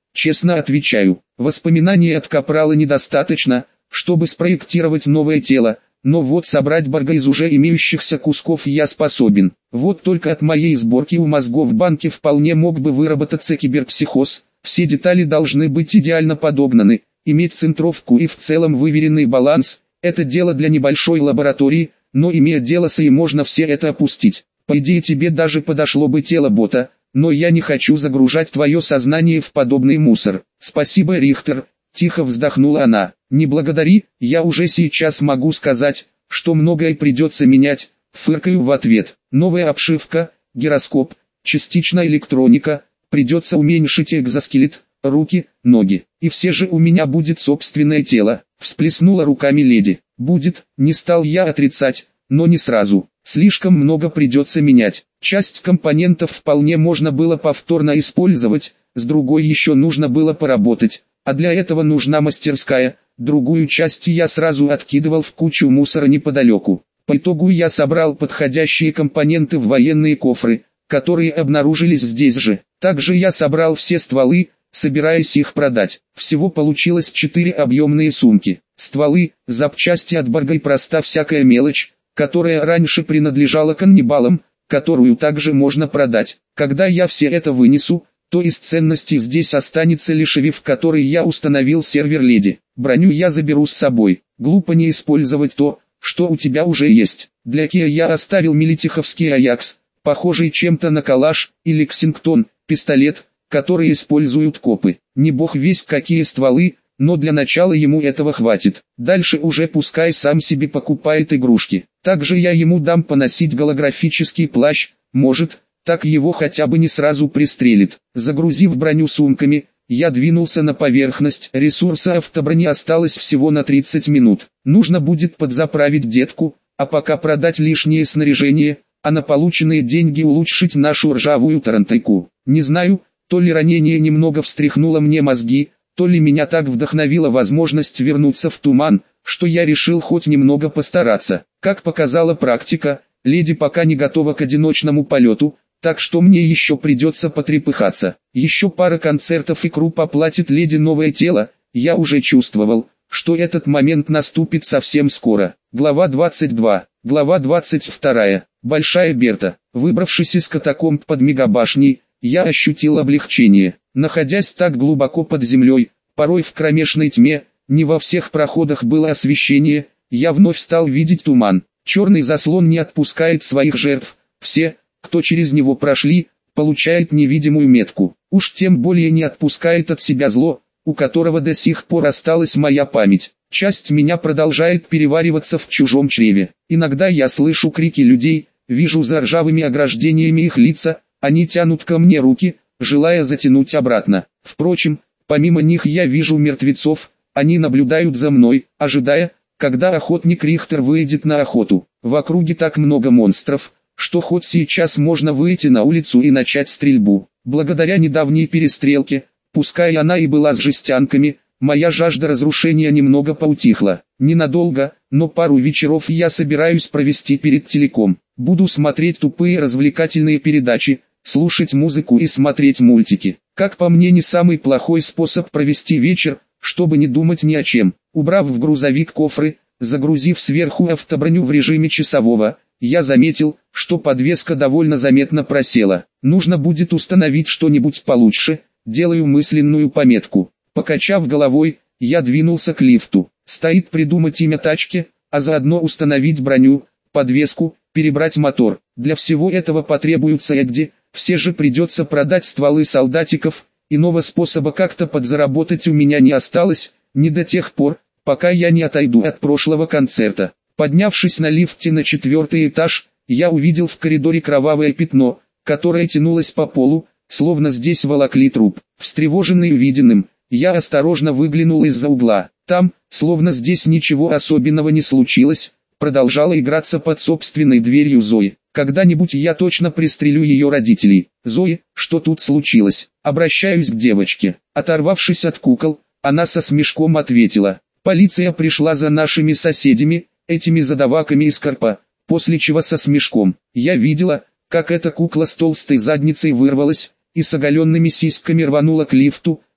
S1: Честно отвечаю, воспоминаний от капрала недостаточно, чтобы спроектировать новое тело, но вот собрать Борга из уже имеющихся кусков я способен. Вот только от моей сборки у мозгов в банке вполне мог бы выработаться киберпсихоз. Все детали должны быть идеально подогнаны, иметь центровку и в целом выверенный баланс. Это дело для небольшой лаборатории, но имея дело с ей можно все это опустить. По идее тебе даже подошло бы тело бота, но я не хочу загружать твое сознание в подобный мусор. Спасибо, Рихтер, тихо вздохнула она. Не благодари, я уже сейчас могу сказать, что многое придется менять. Фыркаю в ответ. Новая обшивка, гироскоп, частично электроника, придется уменьшить экзоскелет, руки, ноги. И все же у меня будет собственное тело. Всплеснула руками леди. Будет, не стал я отрицать, но не сразу. Слишком много придется менять. Часть компонентов вполне можно было повторно использовать, с другой еще нужно было поработать, а для этого нужна мастерская. Другую часть я сразу откидывал в кучу мусора неподалеку. По итогу я собрал подходящие компоненты в военные кофры, которые обнаружились здесь же. Также я собрал все стволы, собираясь их продать. Всего получилось четыре объемные сумки. Стволы, запчасти от Борга и проста всякая мелочь, которая раньше принадлежала каннибалам, которую также можно продать. Когда я все это вынесу, то из ценностей здесь останется лишь ви ай эф, в который я установил сервер леди. Броню я заберу с собой. Глупо не использовать то, что у тебя уже есть. Для Киа я оставил милитиховский Аякс, похожий чем-то на калаш, и Лексингтон, пистолет, который используют копы. Не бог весть какие стволы, но для начала ему этого хватит. Дальше уже пускай сам себе покупает игрушки. Также я ему дам поносить голографический плащ, может, так его хотя бы не сразу пристрелит. Загрузив броню сумками, я двинулся на поверхность. Ресурса автоброни осталось всего на тридцать минут. Нужно будет подзаправить детку, а пока продать лишнее снаряжение, а на полученные деньги улучшить нашу ржавую тарантайку. Не знаю, то ли ранение немного встряхнуло мне мозги, то ли меня так вдохновила возможность вернуться в туман, что я решил хоть немного постараться. Как показала практика, леди пока не готова к одиночному полету, так что мне еще придется потрепыхаться. Еще пара концертов и Круп оплатит леди новое тело. Я уже чувствовал, что этот момент наступит совсем скоро. Глава двадцать два. Глава двадцать два. Большая Берта. Выбравшись из катакомб под мегабашней, я ощутил облегчение. Находясь так глубоко под землей, порой в кромешной тьме, не во всех проходах было освещение, я вновь стал видеть туман. Черный заслон не отпускает своих жертв. Все, кто через него прошли, получает невидимую метку. Уж тем более не отпускает от себя зло, у которого до сих пор осталась моя память. Часть меня продолжает перевариваться в чужом чреве. Иногда я слышу крики людей, вижу за ржавыми ограждениями их лица, они тянут ко мне руки, желая затянуть обратно. Впрочем, помимо них я вижу мертвецов, они наблюдают за мной, ожидая, когда охотник Рихтер выйдет на охоту. В округе так много монстров, что хоть сейчас можно выйти на улицу и начать стрельбу. Благодаря недавней перестрелке, пускай она и была с жестянками, моя жажда разрушения немного поутихла. Ненадолго, но пару вечеров я собираюсь провести перед телеком. Буду смотреть тупые развлекательные передачи, слушать музыку и смотреть мультики. Как по мне, не самый плохой способ провести вечер, чтобы не думать ни о чем. Убрав в грузовик кофры, загрузив сверху автоброню в режиме часового, я заметил, что подвеска довольно заметно просела. Нужно будет установить что-нибудь получше, делаю мысленную пометку. Покачав головой, я двинулся к лифту. Стоит придумать имя тачки, а заодно установить броню, подвеску, перебрать мотор. Для всего этого потребуются эгди, все же придется продать стволы солдатиков, иного способа как-то подзаработать у меня не осталось, не до тех пор, пока я не отойду от прошлого концерта. Поднявшись на лифте на четвертый этаж, я увидел в коридоре кровавое пятно, которое тянулось по полу, словно здесь волокли труп. Встревоженный увиденным, я осторожно выглянул из-за угла. Там, словно здесь ничего особенного не случилось, продолжала играться под собственной дверью Зои. Когда-нибудь я точно пристрелю ее родителей. Зои, что тут случилось? Обращаюсь к девочке. Оторвавшись от кукол, она со смешком ответила: полиция пришла за нашими соседями, этими задаваками из Карпа, после чего со смешком: я видела, как эта кукла с толстой задницей вырвалась, и с оголенными сиськами рванула к лифту,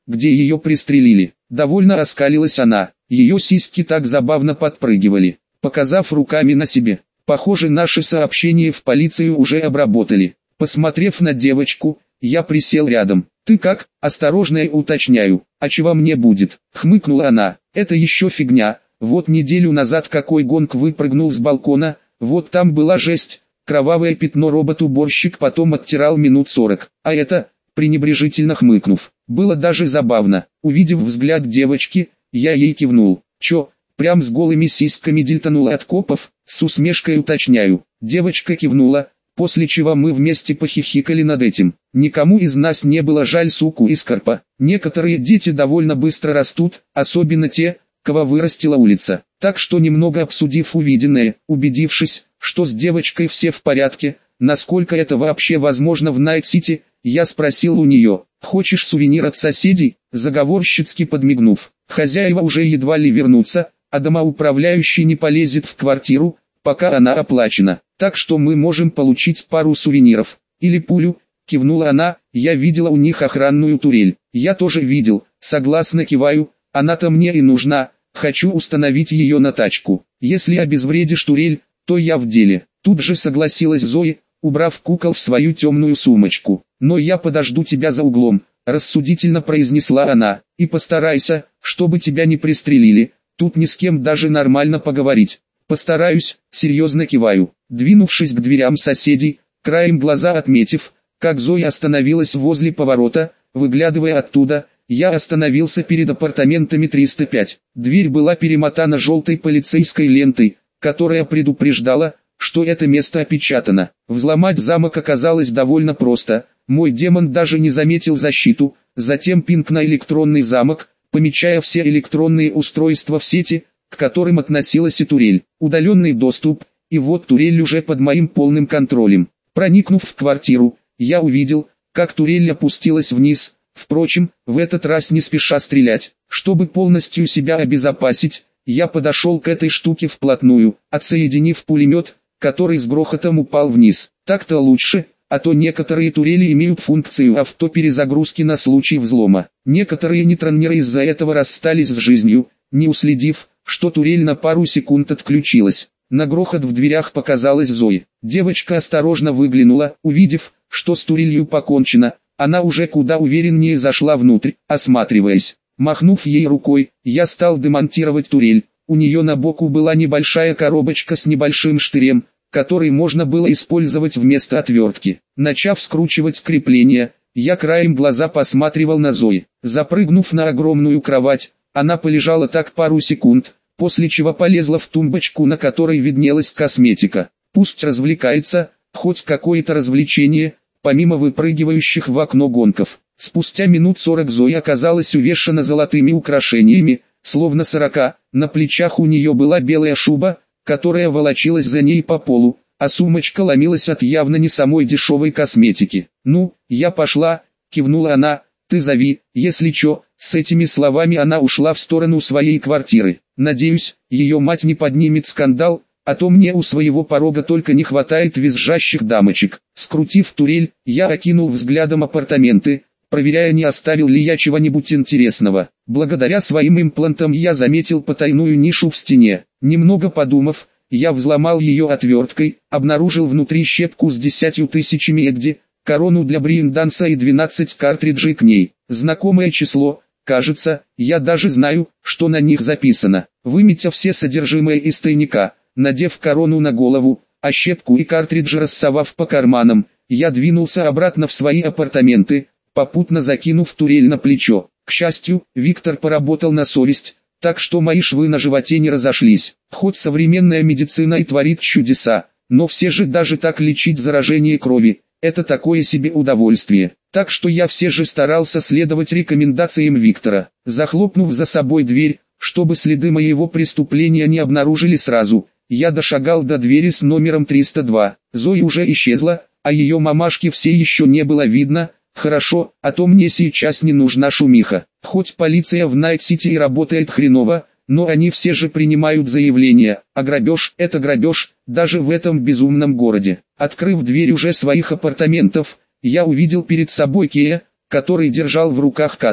S1: где ее пристрелили. Довольно оскалилась она, ее сиськи так забавно подпрыгивали, показав руками на себе. Похоже, наши сообщения в полицию уже обработали. Посмотрев на девочку, я присел рядом. «Ты как?» «Осторожно и уточняю. А чего мне будет?» Хмыкнула она. «Это еще фигня. Вот неделю назад какой гонг выпрыгнул с балкона, вот там была жесть. Кровавое пятно робот-уборщик потом оттирал минут сорок. А это...» пренебрежительно хмыкнув. Было даже забавно. Увидев взгляд девочки, я ей кивнул. «Чё, прям с голыми сиськами дельтанула от копов?» С усмешкой уточняю. Девочка кивнула, после чего мы вместе похихикали над этим. Никому из нас не было жаль суку из Карпа. Некоторые дети довольно быстро растут, особенно те, кого вырастила улица. Так что, немного обсудив увиденное, убедившись, что с девочкой все в порядке, насколько это вообще возможно в Найт-Сити, я спросил у нее: «Хочешь сувенир от соседей?» Заговорщицки подмигнув. Хозяева уже едва ли вернутся, а домоуправляющий не полезет в квартиру, пока она оплачена. Так что мы можем получить пару сувениров. Или пулю, кивнула она. Я видела у них охранную турель. Я тоже видел, согласно киваю. Она-то мне и нужна. Хочу установить ее на тачку. Если обезвредишь турель, то я в деле. Тут же согласилась Зои, убрав кукол в свою темную сумочку. Но я подожду тебя за углом, рассудительно произнесла она. И постарайся, чтобы тебя не пристрелили. Тут ни с кем даже нормально поговорить. Постараюсь, серьезно киваю. Двинувшись к дверям соседей, краем глаза отметив, как Зоя остановилась возле поворота, выглядывая оттуда, я остановился перед апартаментами триста пять. Дверь была перемотана желтой полицейской лентой, которая предупреждала, что это место опечатано. Взломать замок оказалось довольно просто. Мой демон даже не заметил защиту, затем пинг на электронный замок, помечая все электронные устройства в сети, к которым относилась и турель. Удаленный доступ, и вот турель уже под моим полным контролем. Проникнув в квартиру, я увидел, как турель опустилась вниз, впрочем, в этот раз не спеша стрелять. Чтобы полностью себя обезопасить, я подошел к этой штуке вплотную, отсоединив пулемет, который с грохотом упал вниз. Так-то лучше, а то некоторые турели имеют функцию автоперезагрузки на случай взлома. Некоторые нейтронеры из-за этого расстались с жизнью, не уследив, что турель на пару секунд отключилась. На грохот в дверях показалась Зои. Девочка осторожно выглянула, увидев, что с турелью покончено. Она уже куда увереннее зашла внутрь, осматриваясь. Махнув ей рукой, я стал демонтировать турель. У нее на боку была небольшая коробочка с небольшим штырем, который можно было использовать вместо отвертки. Начав скручивать крепление, я краем глаза посматривал на Зои. Запрыгнув на огромную кровать, она полежала так пару секунд, после чего полезла в тумбочку, на которой виднелась косметика. Пусть развлекается, хоть какое-то развлечение, помимо выпрыгивающих в окно гонков. Спустя минут сорок Зоя оказалась увешана золотыми украшениями, словно сорока, на плечах у нее была белая шуба, которая волочилась за ней по полу, а сумочка ломилась от явно не самой дешевой косметики. «Ну, я пошла», — кивнула она, — «ты зови, если чё». С этими словами она ушла в сторону своей квартиры. Надеюсь, ее мать не поднимет скандал, а то мне у своего порога только не хватает визжащих дамочек. Скрутив турель, я окинул взглядом апартаменты, проверяя, не оставил ли я чего-нибудь интересного. Благодаря своим имплантам я заметил потайную нишу в стене. Немного подумав, я взломал ее отверткой, обнаружил внутри щепку с десятью тысячами эгди, корону для брейнданса и двенадцать картриджей к ней. Знакомое число. Кажется, я даже знаю, что на них записано. Выметя все содержимое из тайника, надев корону на голову, а щепку и картриджи рассовав по карманам, я двинулся обратно в свои апартаменты, попутно закинув турель на плечо. К счастью, Виктор поработал на совесть, так что мои швы на животе не разошлись. Хоть современная медицина и творит чудеса, но все же даже так лечить заражение крови – это такое себе удовольствие. Так что я все же старался следовать рекомендациям Виктора. Захлопнув за собой дверь, чтобы следы моего преступления не обнаружили сразу, я дошагал до двери с номером триста два. Зоя уже исчезла, а ее мамашки все еще не было видно. Хорошо, а то мне сейчас не нужна шумиха. Хоть полиция в Найт-Сити и работает хреново, но они все же принимают заявления, а грабеж – это грабеж, даже в этом безумном городе. Открыв дверь уже своих апартаментов, я увидел перед собой Кея, который держал в руках катану.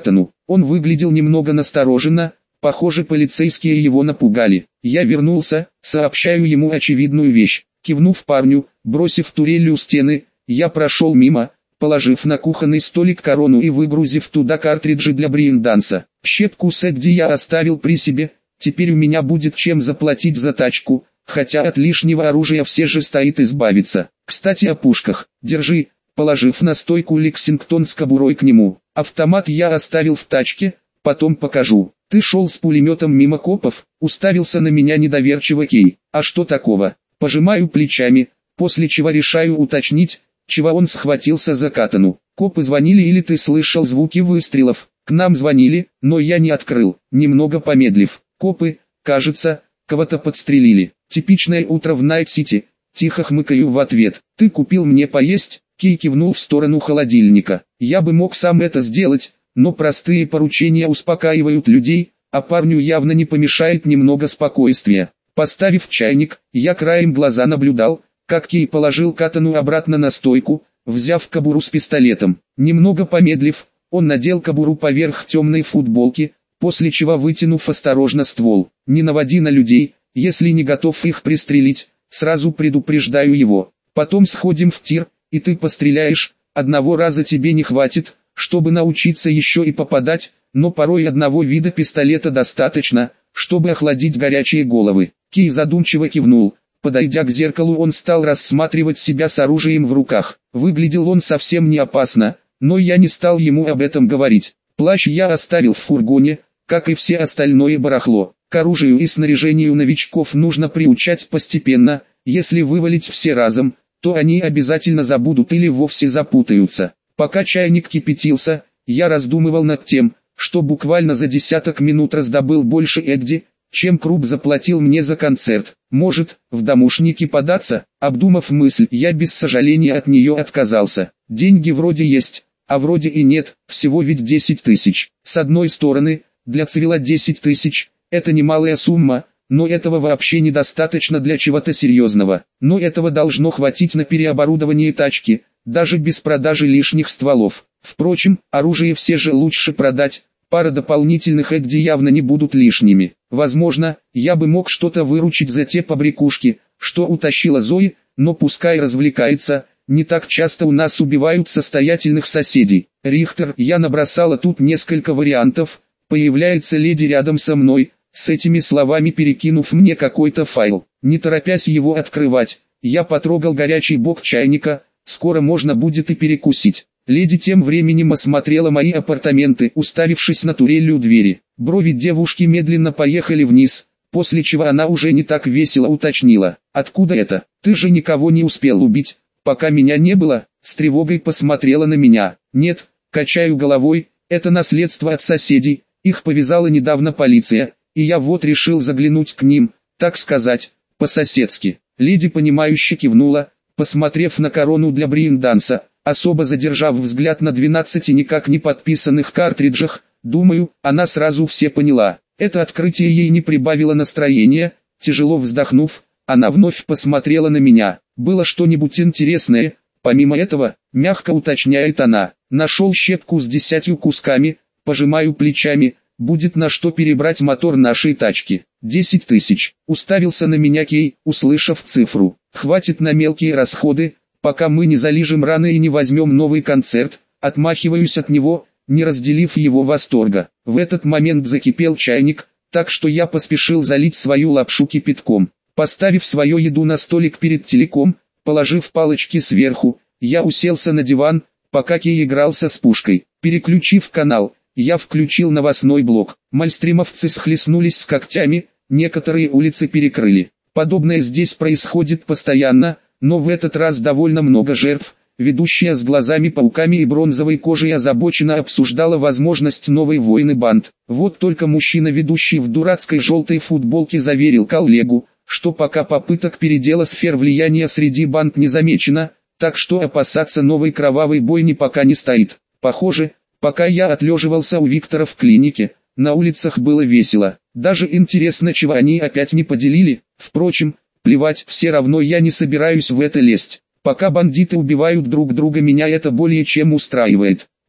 S1: Он выглядел немного настороженно, похоже, полицейские его напугали. Я вернулся, сообщаю ему очевидную вещь. Кивнув парню, бросив турель у стены, я прошел мимо, положив на кухонный столик корону и выгрузив туда картриджи для брейн-данса. Щепку с Эдди я оставил при себе, теперь у меня будет чем заплатить за тачку, хотя от лишнего оружия все же стоит избавиться. Кстати о пушках, держи, положив на стойку Лексингтон с кобурой к нему. Автомат я оставил в тачке, потом покажу. Ты шел с пулеметом мимо копов, уставился на меня недоверчиво Кей. А что такого? Пожимаю плечами, после чего решаю уточнить, чего он схватился за катану. Копы звонили или ты слышал звуки выстрелов? К нам звонили, но я не открыл, немного помедлив. Копы, кажется, кого-то подстрелили. Типичное утро в Найт-Сити. Тихо хмыкаю в ответ. Ты купил мне поесть? Кей кивнул в сторону холодильника. Я бы мог сам это сделать, но простые поручения успокаивают людей, а парню явно не помешает немного спокойствия. Поставив чайник, я краем глаза наблюдал, как Кей положил катану обратно на стойку, взяв кобуру с пистолетом. Немного помедлив, он надел кобуру поверх темной футболки, после чего вытянув осторожно ствол. Не наводи на людей, если не готов их пристрелить, сразу предупреждаю его. Потом сходим в тир, и ты постреляешь, одного раза тебе не хватит, чтобы научиться еще и попадать, но порой одного вида пистолета достаточно, чтобы охладить горячие головы. Кей задумчиво кивнул. Подойдя к зеркалу, он стал рассматривать себя с оружием в руках. Выглядел он совсем не опасно, но я не стал ему об этом говорить. Плащ я оставил в фургоне, как и все остальное барахло. К оружию и снаряжению новичков нужно приучать постепенно, если вывалить все разом, то они обязательно забудут или вовсе запутаются. Пока чайник кипятился, я раздумывал над тем, что буквально за десяток минут раздобыл больше Эдди, чем Круп заплатил мне за концерт. Может, в домушники податься? Обдумав мысль, я без сожаления от нее отказался. Деньги вроде есть, а вроде и нет, всего ведь десять тысяч. С одной стороны, для цивила десять тысяч – это немалая сумма, но этого вообще недостаточно для чего-то серьезного. Но этого должно хватить на переоборудование тачки, даже без продажи лишних стволов. Впрочем, оружие все же лучше продать. Пара дополнительных Эдди явно не будут лишними. Возможно, я бы мог что-то выручить за те побрякушки, что утащила Зои, но пускай развлекается, не так часто у нас убивают состоятельных соседей. Рихтер, я набросала тут несколько вариантов, появляется леди рядом со мной, с этими словами перекинув мне какой-то файл. Не торопясь его открывать, я потрогал горячий бок чайника, скоро можно будет и перекусить. Леди тем временем осмотрела мои апартаменты, уставившись на турель у двери. Брови девушки медленно поехали вниз, после чего она уже не так весело уточнила. «Откуда это? Ты же никого не успел убить, пока меня не было?» С тревогой посмотрела на меня. «Нет», качаю головой, «это наследство от соседей, их повязала недавно полиция, и я вот решил заглянуть к ним, так сказать, по-соседски». Леди понимающе кивнула, посмотрев на корону для брейн-данса, особо задержав взгляд на двенадцати никак не подписанных картриджах. Думаю, она сразу все поняла. Это открытие ей не прибавило настроения. Тяжело вздохнув, она вновь посмотрела на меня. «Было что-нибудь интересное, помимо этого?» — мягко уточняет она. «Нашел щепку с десятью кусками, пожимаю плечами, будет на что перебрать мотор нашей тачки». «Десять тысяч», — уставился на меня Кей, услышав цифру. «Хватит на мелкие расходы, пока мы не залижем раны и не возьмем новый концерт». Отмахиваюсь от него, не разделив его восторга. В этот момент закипел чайник, так что я поспешил залить свою лапшу кипятком. Поставив свою еду на столик перед телеком, положив палочки сверху, я уселся на диван, пока Кей игрался с пушкой. Переключив канал, я включил новостной блок. Мальстримовцы схлестнулись с когтями, некоторые улицы перекрыли. Подобное здесь происходит постоянно, но в этот раз довольно много жертв. Ведущая с глазами-пауками и бронзовой кожей озабоченно обсуждала возможность новой войны банд. Вот только мужчина, ведущий в дурацкой желтой футболке, заверил коллегу, что пока попыток передела сфер влияния среди банд не замечено, так что опасаться новой кровавой бойни пока не стоит. Похоже, пока я отлеживался у Виктора в клинике, на улицах было весело. Даже интересно, чего они опять не поделили. Впрочем, плевать, все равно я не собираюсь в это лезть. Пока бандиты убивают друг друга, меня это более чем устраивает.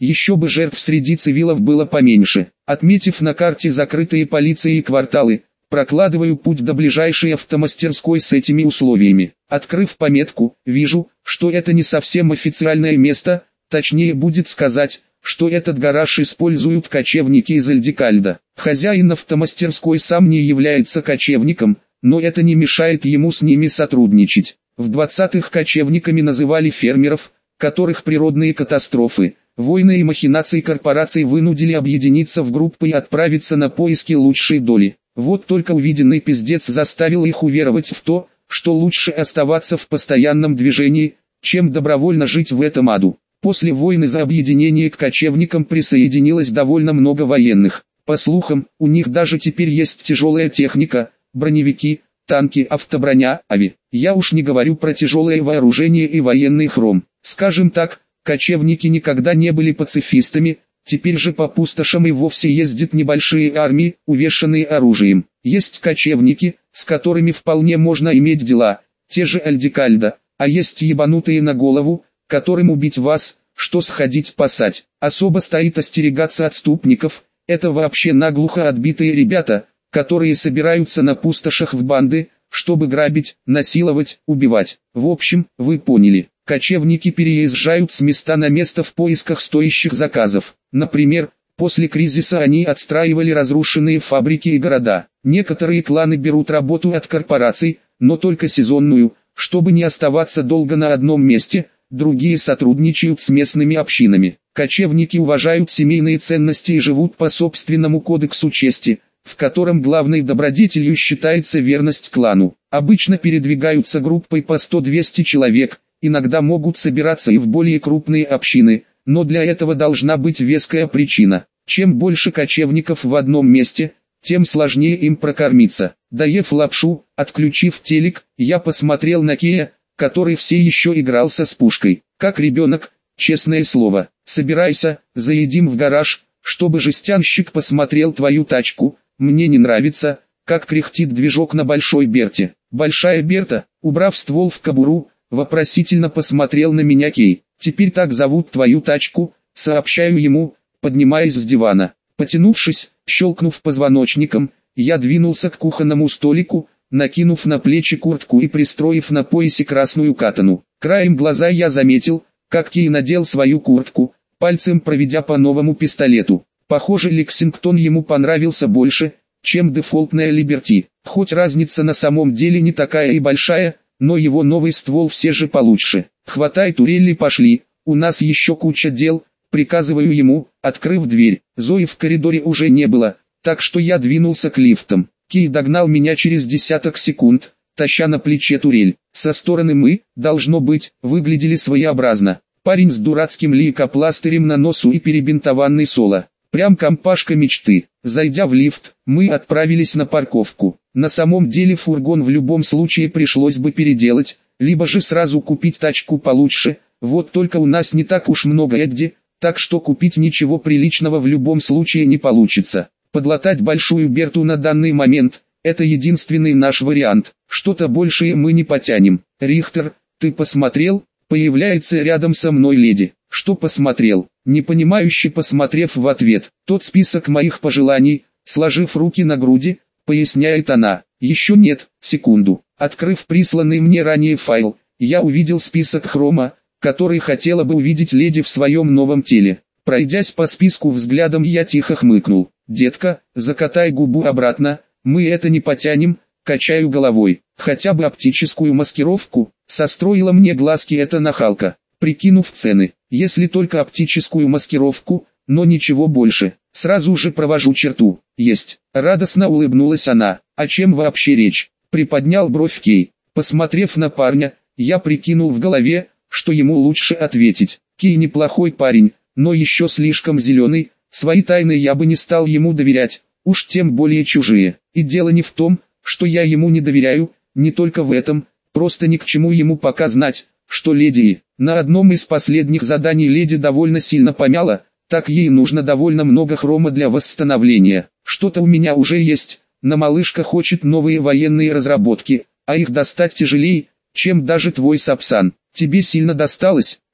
S1: Еще бы жертв среди цивилов было поменьше. Отметив на карте закрытые полицией кварталы, прокладываю путь до ближайшей автомастерской с этими условиями. Открыв пометку, вижу, что это не совсем официальное место, точнее будет сказать, что этот гараж используют кочевники из Эльдикальда. Хозяин автомастерской сам не является кочевником, но это не мешает ему с ними сотрудничать. В двадцатых кочевниками называли фермеров, которых природные катастрофы, войны и махинации корпораций вынудили объединиться в группы и отправиться на поиски лучшей доли. Вот только увиденный пиздец заставил их уверовать в то, что лучше оставаться в постоянном движении, чем добровольно жить в этом аду. После войны за объединение к кочевникам присоединилось довольно много военных. По слухам, у них даже теперь есть тяжелая техника, броневики, танки, автоброня, ави. Я уж не говорю про тяжелое вооружение и военный хром. Скажем так, кочевники никогда не были пацифистами, теперь же по пустошам и вовсе ездят небольшие армии, увешанные оружием. Есть кочевники, с которыми вполне можно иметь дела, те же Эльдикальда, а есть ебанутые на голову, которым убить вас, что сходить спасать. Особо стоит остерегаться отступников, это вообще наглухо отбитые ребята, которые собираются на пустошах в банды, чтобы грабить, насиловать, убивать. В общем, вы поняли. Кочевники переезжают с места на место в поисках стоящих заказов. Например, после кризиса они отстраивали разрушенные фабрики и города. Некоторые кланы берут работу от корпораций, но только сезонную, чтобы не оставаться долго на одном месте, другие сотрудничают с местными общинами. Кочевники уважают семейные ценности и живут по собственному кодексу чести, в котором главной добродетелью считается верность клану. Обычно передвигаются группой по сто-двести человек, иногда могут собираться и в более крупные общины, но для этого должна быть веская причина. Чем больше кочевников в одном месте, тем сложнее им прокормиться. Доев лапшу, отключив телек, я посмотрел на Кея, который все еще игрался с пушкой. Как ребенок, честное слово. Собирайся, заедим в гараж, чтобы жестянщик посмотрел твою тачку. Мне не нравится, как кряхтит движок на Большой Берте. Большая Берта, убрав ствол в кобуру, вопросительно посмотрел на меня Кей. Теперь так зовут твою тачку, сообщаю ему, поднимаясь с дивана. Потянувшись, щелкнув позвоночником, я двинулся к кухонному столику, накинув на плечи куртку и пристроив на поясе красную катану. Краем глаза я заметил, как Кей надел свою куртку, пальцем проведя по новому пистолету. Похоже, Лексингтон ему понравился больше, чем дефолтная Либерти. Хоть разница на самом деле не такая и большая, но его новый ствол все же получше. Хватай турели, пошли, у нас еще куча дел, приказываю ему, открыв дверь. Зои в коридоре уже не было, так что я двинулся к лифтам. Кей догнал меня через десяток секунд, таща на плече турель. Со стороны мы, должно быть, выглядели своеобразно. Парень с дурацким лейкопластырем на носу и перебинтованный соло. Прям компашка мечты. Зайдя в лифт, мы отправились на парковку. На самом деле фургон в любом случае пришлось бы переделать, либо же сразу купить тачку получше. Вот только у нас не так уж много Эдди, так что купить ничего приличного в любом случае не получится. Подлатать Большую Берту на данный момент – это единственный наш вариант. Что-то большее мы не потянем. Рихтер, ты посмотрел? Появляется рядом со мной леди. Что посмотрел? Непонимающе посмотрев в ответ. Тот список моих пожеланий, сложив руки на груди, поясняет она. Еще нет, секунду. Открыв присланный мне ранее файл, я увидел список хрома, который хотела бы увидеть леди в своем новом теле. Пройдясь по списку взглядом, я тихо хмыкнул. «Детка, закатай губу обратно, мы это не потянем», качаю головой. «Хотя бы оптическую маскировку», состроила мне глазки эта нахалка. Прикинув цены, если только оптическую маскировку, но ничего больше, сразу же провожу черту. Есть. Радостно улыбнулась она. О чем вообще речь? Приподнял бровь Кей. Посмотрев на парня, я прикинул в голове, что ему лучше ответить. Кей неплохой парень, но еще слишком зеленый, свои тайны я бы не стал ему доверять, уж тем более чужие. И дело не в том, что я ему не доверяю, не только в этом, просто ни к чему ему пока знать, что леди. На одном из последних заданий леди довольно сильно помяла, так ей нужно довольно много хрома для восстановления. Что-то у меня уже есть, но малышка хочет новые военные разработки, а их достать тяжелее, чем даже твой Сапсан. Тебе сильно досталось,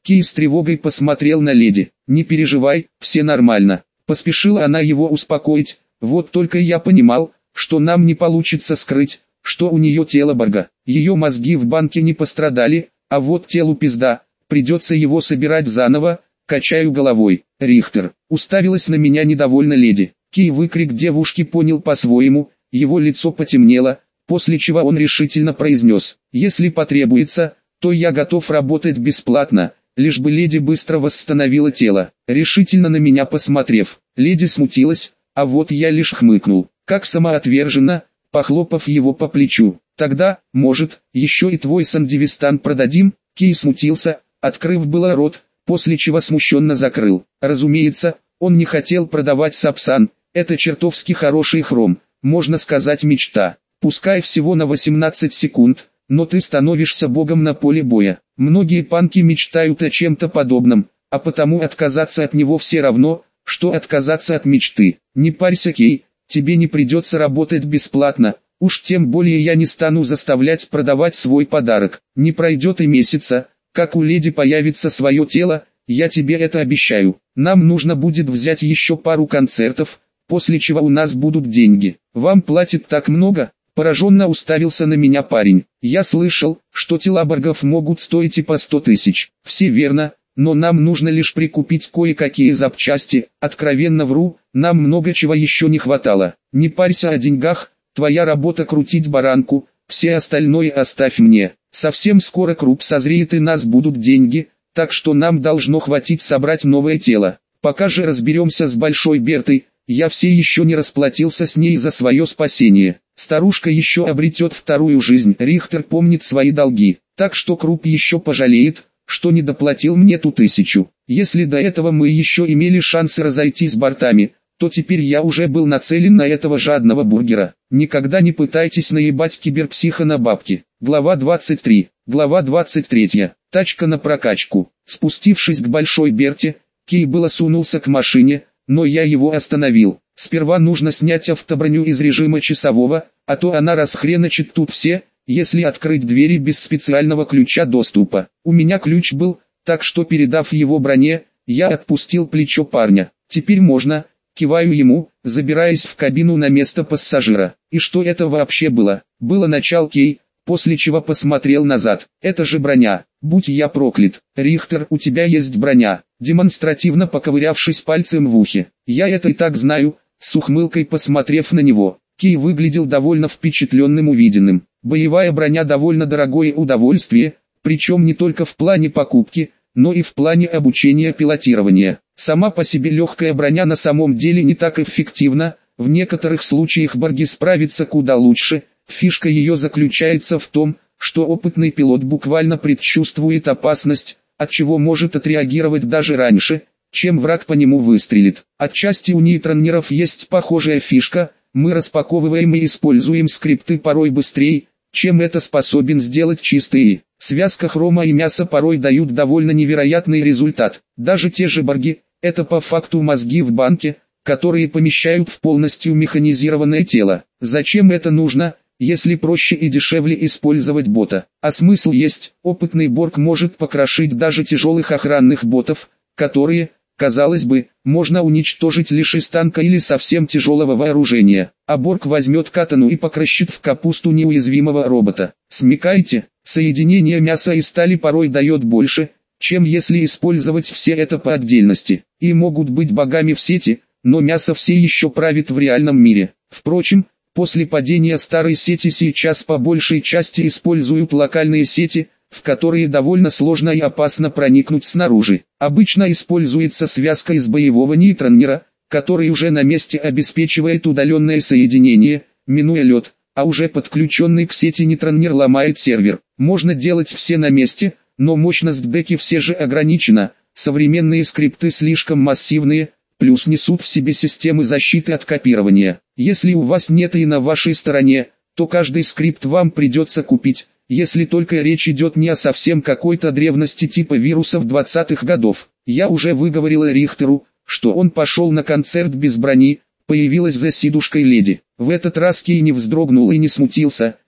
S1: Кей с тревогой посмотрел на леди. «Не переживай, все нормально». Поспешила она его успокоить. Вот только я понимал, что нам не получится скрыть, что у нее тело Борга. Ее мозги в банке не пострадали, а вот телу пизда, придется его собирать заново. Качаю головой. Рихтер. Уставилась на меня недовольно леди. Кей выкрик девушки понял по-своему, его лицо потемнело, после чего он решительно произнес: «Если потребуется, то я готов работать бесплатно, лишь бы леди быстро восстановила тело». Решительно на меня посмотрев, леди смутилась, а вот я лишь хмыкнул, как самоотверженно, похлопав его по плечу. «Тогда, может, еще и твой сандивистан продадим?» Кей смутился, открыв было рот, после чего смущенно закрыл. Разумеется, он не хотел продавать сапсан, это чертовски хороший хром, можно сказать мечта. Пускай всего на восемнадцать секунд, но ты становишься богом на поле боя. Многие панки мечтают о чем-то подобном, а потому отказаться от него все равно, что отказаться от мечты. Не парься, Кей, тебе не придется работать бесплатно, уж тем более я не стану заставлять продавать свой подарок. Не пройдет и месяца, как у леди появится свое тело, я тебе это обещаю. Нам нужно будет взять еще пару концертов, после чего у нас будут деньги. Вам платят так много?» Пораженно уставился на меня парень. «Я слышал, что тела Боргов могут стоить и по сто тысяч. Все верно, но нам нужно лишь прикупить кое-какие запчасти. Откровенно вру, нам много чего еще не хватало. Не парься о деньгах, твоя работа крутить баранку, все остальное оставь мне. Совсем скоро круп созреет и нас будут деньги, так что нам должно хватить собрать новое тело. Пока же разберемся с Большой Бертой, я все еще не расплатился с ней за свое спасение. Старушка еще обретет вторую жизнь. Рихтер помнит свои долги, так что круп еще пожалеет, что не доплатил мне ту тысячу. Если до этого мы еще имели шансы разойтись с бортами, то теперь я уже был нацелен на этого жадного бургера. Никогда не пытайтесь наебать киберпсиха на бабки. Глава двадцать три. Глава двадцать три. Тачка на прокачку. Спустившись к Большой Берте, Кей было сунулся к машине, но я его остановил. Сперва нужно снять автоброню из режима часового, а то она расхреначит тут все, если открыть двери без специального ключа доступа. У меня ключ был, так что передав его броне, я отпустил плечо парня. Теперь можно, киваю ему, забираясь в кабину на место пассажира. И что это вообще было? Было начал Кей, после чего посмотрел назад. Это же броня, будь я проклят. Рихтер, у тебя есть броня. Демонстративно поковырявшись пальцем в ухе. Я это и так знаю, с ухмылкой посмотрев на него. Кей выглядел довольно впечатленным увиденным. Боевая броня довольно дорогое удовольствие, причем не только в плане покупки, но и в плане обучения пилотирования. Сама по себе легкая броня на самом деле не так эффективна, в некоторых случаях Борги справятся куда лучше. Фишка ее заключается в том, что опытный пилот буквально предчувствует опасность, от чего может отреагировать даже раньше, чем враг по нему выстрелит. Отчасти у нейтронеров есть похожая фишка, мы распаковываем и используем скрипты порой быстрее, чем это способен сделать чистый. Связка хрома и мяса порой дают довольно невероятный результат. Даже те же Борги, это по факту мозги в банке, которые помещают в полностью механизированное тело. Зачем это нужно, если проще и дешевле использовать бота? А смысл есть, опытный Борг может покрошить даже тяжелых охранных ботов, которые, казалось бы, можно уничтожить лишь из танка или совсем тяжелого вооружения. А Борг возьмет катану и покрошит в капусту неуязвимого робота. Смекаете, соединение мяса и стали порой дает больше, чем если использовать все это по отдельности. И могут быть богами в сети, но мясо все еще правит в реальном мире. Впрочем, после падения старой сети сейчас по большей части используют локальные сети, в которые довольно сложно и опасно проникнуть снаружи. Обычно используется связка из боевого нейтронера, который уже на месте обеспечивает удаленное соединение, минуя лед, а уже подключенный к сети нейтронер ломает сервер. Можно делать все на месте, но мощность деки все же ограничена, современные скрипты слишком массивные, плюс несут в себе системы защиты от копирования. Если у вас нет и на вашей стороне, то каждый скрипт вам придется купить, если только речь идет не о совсем какой-то древности типа вирусов двадцатых годов. Я уже выговорил Рихтеру, что он пошел на концерт без брони, появилась за сидушкой леди. В этот раз Кей не вздрогнул и не смутился,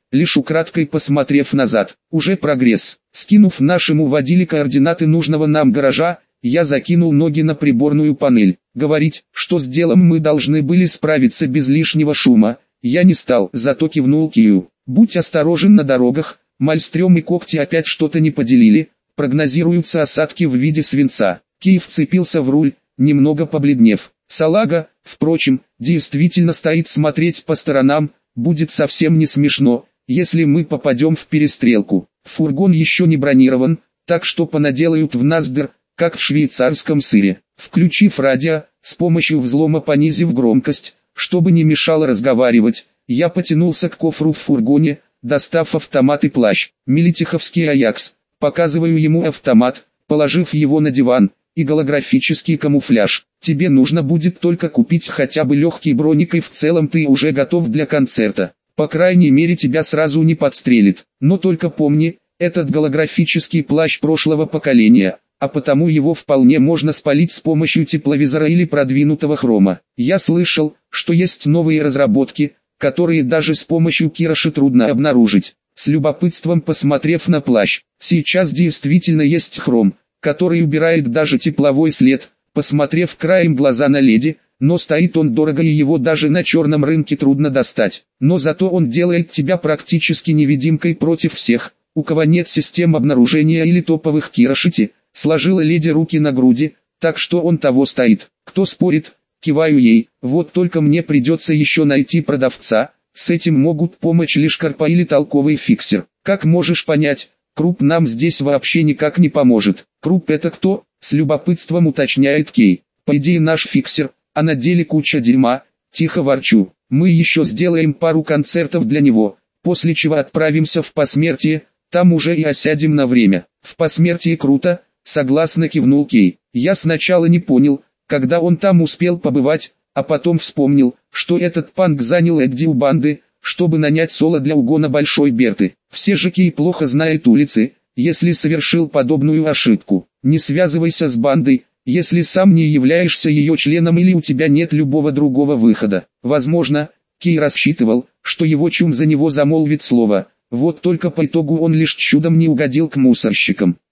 S1: лишь украдкой посмотрев назад. Уже прогресс. Скинув нашему водиле координаты нужного нам гаража, я закинул ноги на приборную панель. Говорить, что с делом мы должны были справиться без лишнего шума, я не стал, зато кивнул Кию. Будь осторожен на дорогах, Мальстрём и Когти опять что-то не поделили, прогнозируются осадки в виде свинца. Кий вцепился в руль, немного побледнев. Салага, впрочем, действительно стоит смотреть по сторонам, будет совсем не смешно, если мы попадем в перестрелку. Фургон еще не бронирован, так что понаделают в нас дыр, как в швейцарском сыре. Включив радио, с помощью взлома понизив громкость, чтобы не мешало разговаривать, я потянулся к кофру в фургоне, достав автомат и плащ. Мелитиховский Аякс. Показываю ему автомат, положив его на диван, и голографический камуфляж. Тебе нужно будет только купить хотя бы легкий броник, и в целом ты уже готов для концерта. По крайней мере тебя сразу не подстрелит. Но только помни, этот голографический плащ прошлого поколения, а потому его вполне можно спалить с помощью тепловизора или продвинутого хрома. Я слышал, что есть новые разработки, которые даже с помощью Кироши трудно обнаружить. С любопытством посмотрев на плащ, сейчас действительно есть хром, который убирает даже тепловой след. Посмотрев краем глаза на леди, но стоит он дорого, и его даже на черном рынке трудно достать. Но зато он делает тебя практически невидимкой против всех, у кого нет систем обнаружения или топовых Кирошити. Сложила леди руки на груди, так что он того стоит. Кто спорит? Киваю ей. Вот только мне придется еще найти продавца. С этим могут помочь лишь Карпа или толковый фиксер. Как можешь понять, Круп нам здесь вообще никак не поможет. Круп это кто? С любопытством уточняет Кей. По идее наш фиксер, а на деле куча дерьма. Тихо ворчу. Мы еще сделаем пару концертов для него, после чего отправимся в Посмертие, там уже и осядем на время. В Посмертие круто, согласно кивнул Кей. Я сначала не понял, когда он там успел побывать, а потом вспомнил, что этот панк занял Эдди у банды, чтобы нанять соло для угона Большой Берты. Все же Кей плохо знает улицы, если совершил подобную ошибку. Не связывайся с бандой, если сам не являешься ее членом или у тебя нет любого другого выхода. Возможно, Кей рассчитывал, что его чум за него замолвит слово, вот только по итогу он лишь чудом не угодил к мусорщикам.